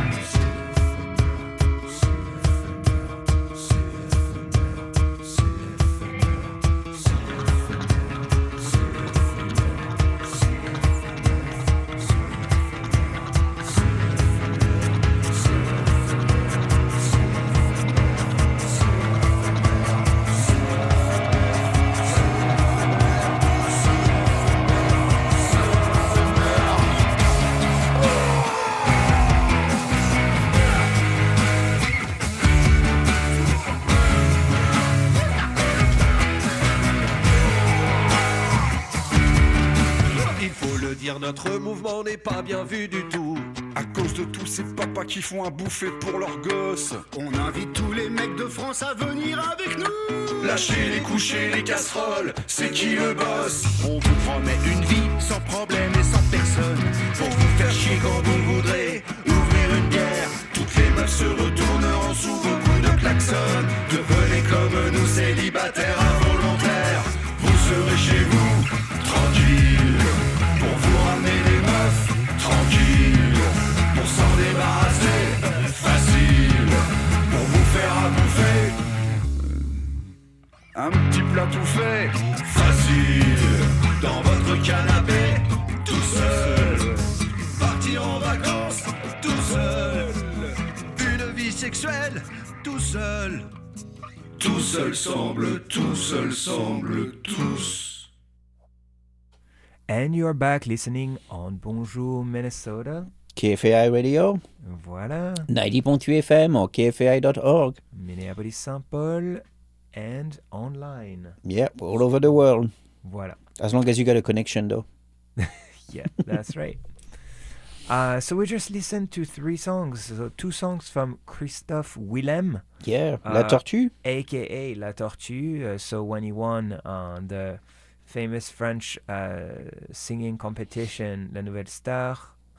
Notre mouvement n'est pas bien vu du tout, à cause de tous ces papas qui font à bouffer pour leurs gosses. On invite tous les mecs de France à venir avec nous. Lâchez les couchers, les casseroles, c'est qui le boss? On vous promet une vie sans problème et sans personne, pour vous faire chier quand vous voudrez ouvrir une bière. Toutes les meufs se retourneront sous vos coups de klaxon. Devenez comme nous, célibataires involontaires. Vous serez chez vous, tranquille, pour vous ramener les meufs, tranquille, pour s'en débarrasser, facile, pour vous faire à bouffer, un petit plat tout fait, facile, dans votre canapé, tout seul, partir en vacances, tout seul, une vie sexuelle, tout seul, tout seul semble, tous. And you're back listening on Bonjour Minnesota. KFAI Radio. Voilà. 90.3 FM or KFAI.org. Minneapolis St. Paul and online. Yeah, all over the world. Voilà. As long as you got a connection though. Yeah, that's right. So we just listened to 3 songs. So 2 songs from Christophe Willem. Yeah, La Tortue. AKA La Tortue. So when he won the famous French singing competition, La Nouvelle Star,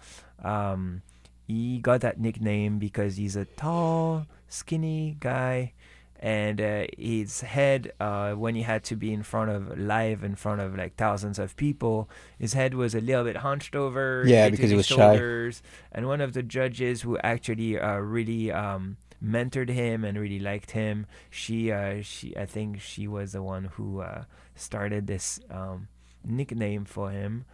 he got that nickname because he's a tall, skinny guy, and his head, when he had to be in front of like thousands of people, his head was a little bit hunched over. Yeah, because he was shoulders. Shy. And one of the judges who actually really mentored him and really liked him, I think she was the one who started this nickname for him.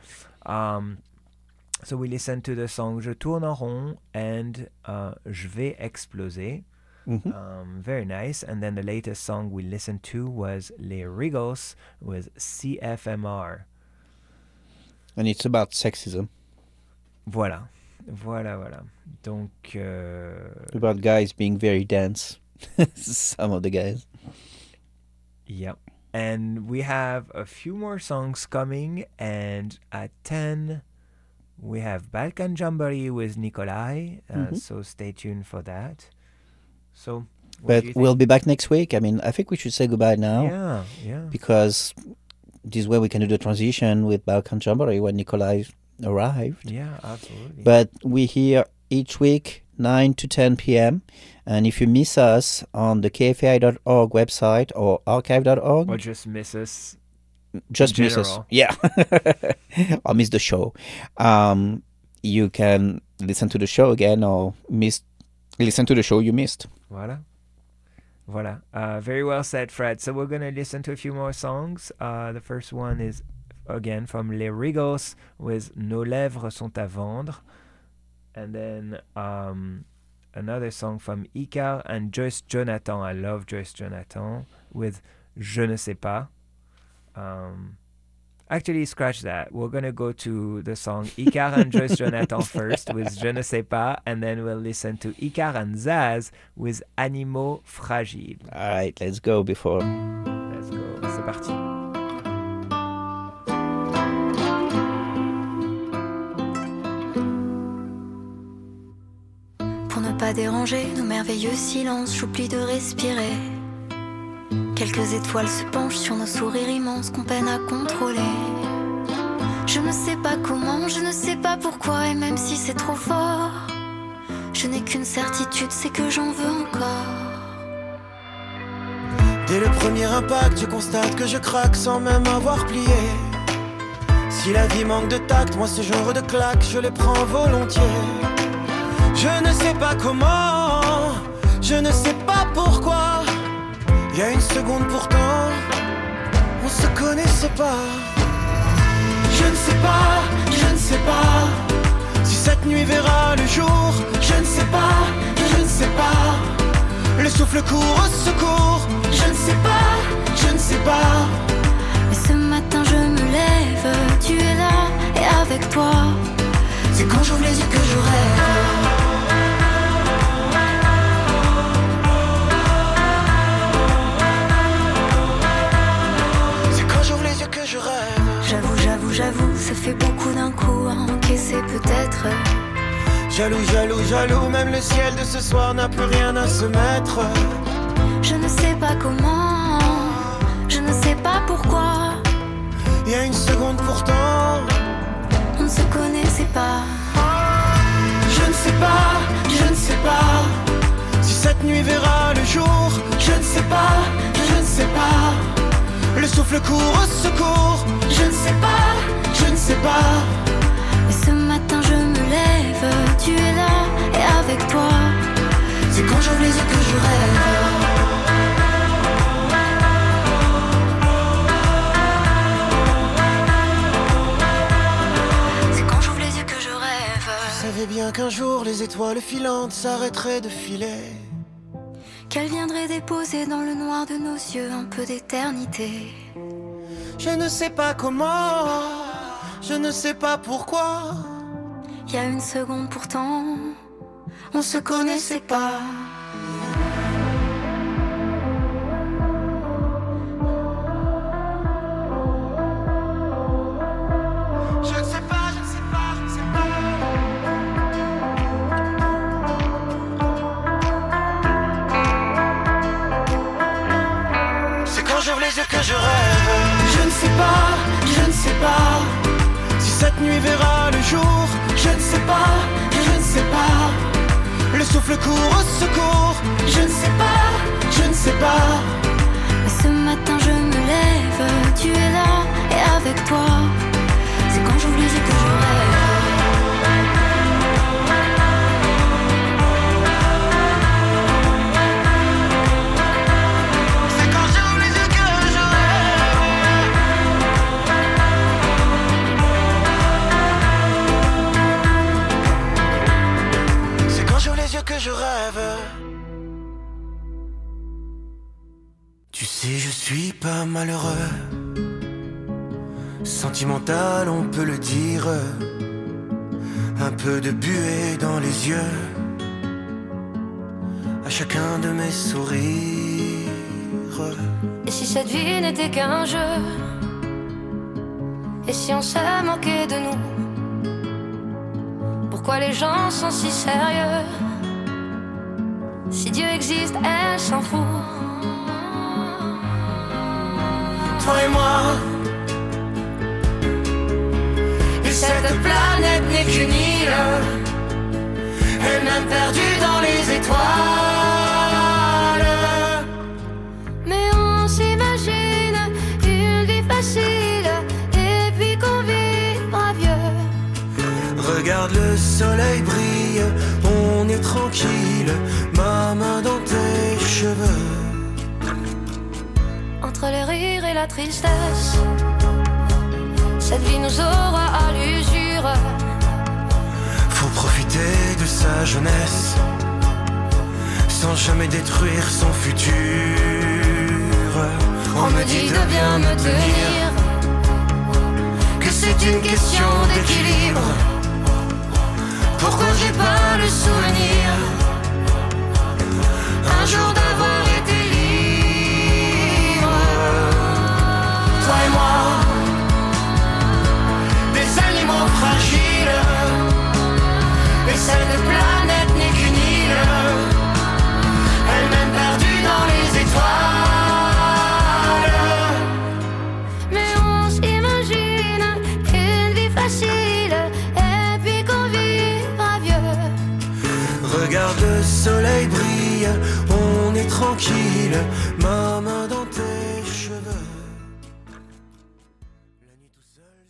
So we listened to the song Je tourne en rond and Je vais exploser. Mm-hmm. Very nice. And then the latest song we listened to was Les Rigos with CFMR. And it's about sexism. Voilà. Voilà. Donc. About guys being very dense. Some of the guys. Yeah. And we have a few more songs coming. And at 10, we have Balkan Jamboree with Nikolai. So stay tuned for that. So. But we'll be back next week. I mean, I think we should say goodbye now. Yeah. Because this way we can do the transition with Balkan Jamboree when Nikolai arrived. Yeah, absolutely. But we're here each week, 9 to 10 p.m. And if you miss us on the kfai.org website or archive.org. Or just miss us. Just miss us. Yeah. Or miss the show. You can listen to the show again or listen to the show you missed. Voilà. Very well said, Fred. So we're going to listen to a few more songs. The first one is, again, from Les Rigos with Nos lèvres sont à vendre. And then another song from Icar and Joyce Jonathan. I love Joyce Jonathan with Je ne sais pas. Actually, scratch that. We're going to go to the song Icar and Joyce Jonathan first with Je ne sais pas, and then we'll listen to Icar and Zaz with Animaux Fragiles. All right, let's go. C'est parti. Pour ne pas déranger nos merveilleux silences, j'oublie de respirer. Quelques étoiles se penchent sur nos sourires immenses qu'on peine à contrôler. Je ne sais pas comment, je ne sais pas pourquoi, et même si c'est trop fort, je n'ai qu'une certitude, c'est que j'en veux encore. Dès le premier impact, je constate que je craque sans même avoir plié. Si la vie manque de tact, moi ce genre de claque, je les prends volontiers. Je ne sais pas comment, je ne sais pas pourquoi. Il y a une seconde pourtant, on se connaissait pas. Je ne sais pas si cette nuit verra le jour. Je ne sais pas, le souffle court au secours. Je ne sais pas. Mais ce matin je me lève, tu es là et avec toi, c'est quand j'ouvre les yeux que je rêve. J'avoue, ça fait beaucoup d'un coup à encaisser peut-être. Jaloux, même le ciel de ce soir n'a plus rien à se mettre. Je ne sais pas comment, je ne sais pas pourquoi. Il y a une seconde pourtant, on ne se connaissait pas. Je ne sais pas si cette nuit verra le jour. Je ne sais pas. Le souffle court au secours. Je ne sais pas. Mais ce matin je me lève, tu es là et avec toi, c'est quand j'ouvre les yeux que je rêve. C'est quand j'ouvre les yeux que je rêve. Je savais bien qu'un jour les étoiles filantes s'arrêteraient de filer, qu'elles viendraient déposer dans le noir de nos yeux un peu d'éternité. Je ne sais pas comment, je ne sais pas pourquoi. Il y a une seconde pourtant, on se connaissait pas. Je ne sais pas. C'est quand j'ouvre les yeux que je rêve. Je ne sais pas si cette nuit verra le jour. Je ne sais pas. Le souffle court au secours. Je ne sais pas. Mais ce matin je me lève, tu es là et avec toi, c'est quand j'ouvre les yeux que je rêve. Que je rêve. Tu sais, je suis pas malheureux, sentimental, on peut le dire. un peu de buée dans les yeux, à chacun de mes sourires. Et si cette vie n'était qu'un jeu, et si on se moquait de nous, pourquoi les gens sont si sérieux? Si Dieu existe, elle s'en fout. Toi et moi, et cette planète n'est qu'une île, elle-même perdue dans les étoiles. Mais on s'imagine une vie facile, et puis qu'on vivra vieux. Regarde le soleil brille, on est tranquille, ma main dans tes cheveux. Entre les rires et la tristesse, cette vie nous aura à l'usure. Faut profiter de sa jeunesse, sans jamais détruire son futur. On me dit de bien me tenir, que c'est une question d'équilibre. Pourquoi j'ai pas le souvenir un jour d'avoir été libre? Toi et moi, des animaux fragiles, et cette planète n'est qu'une île, elle-même perdue dans les étoiles. Mais on s'imagine une vie facile, et puis qu'on vivra vieux. Regarde le soleil brille, on est tranquille, ma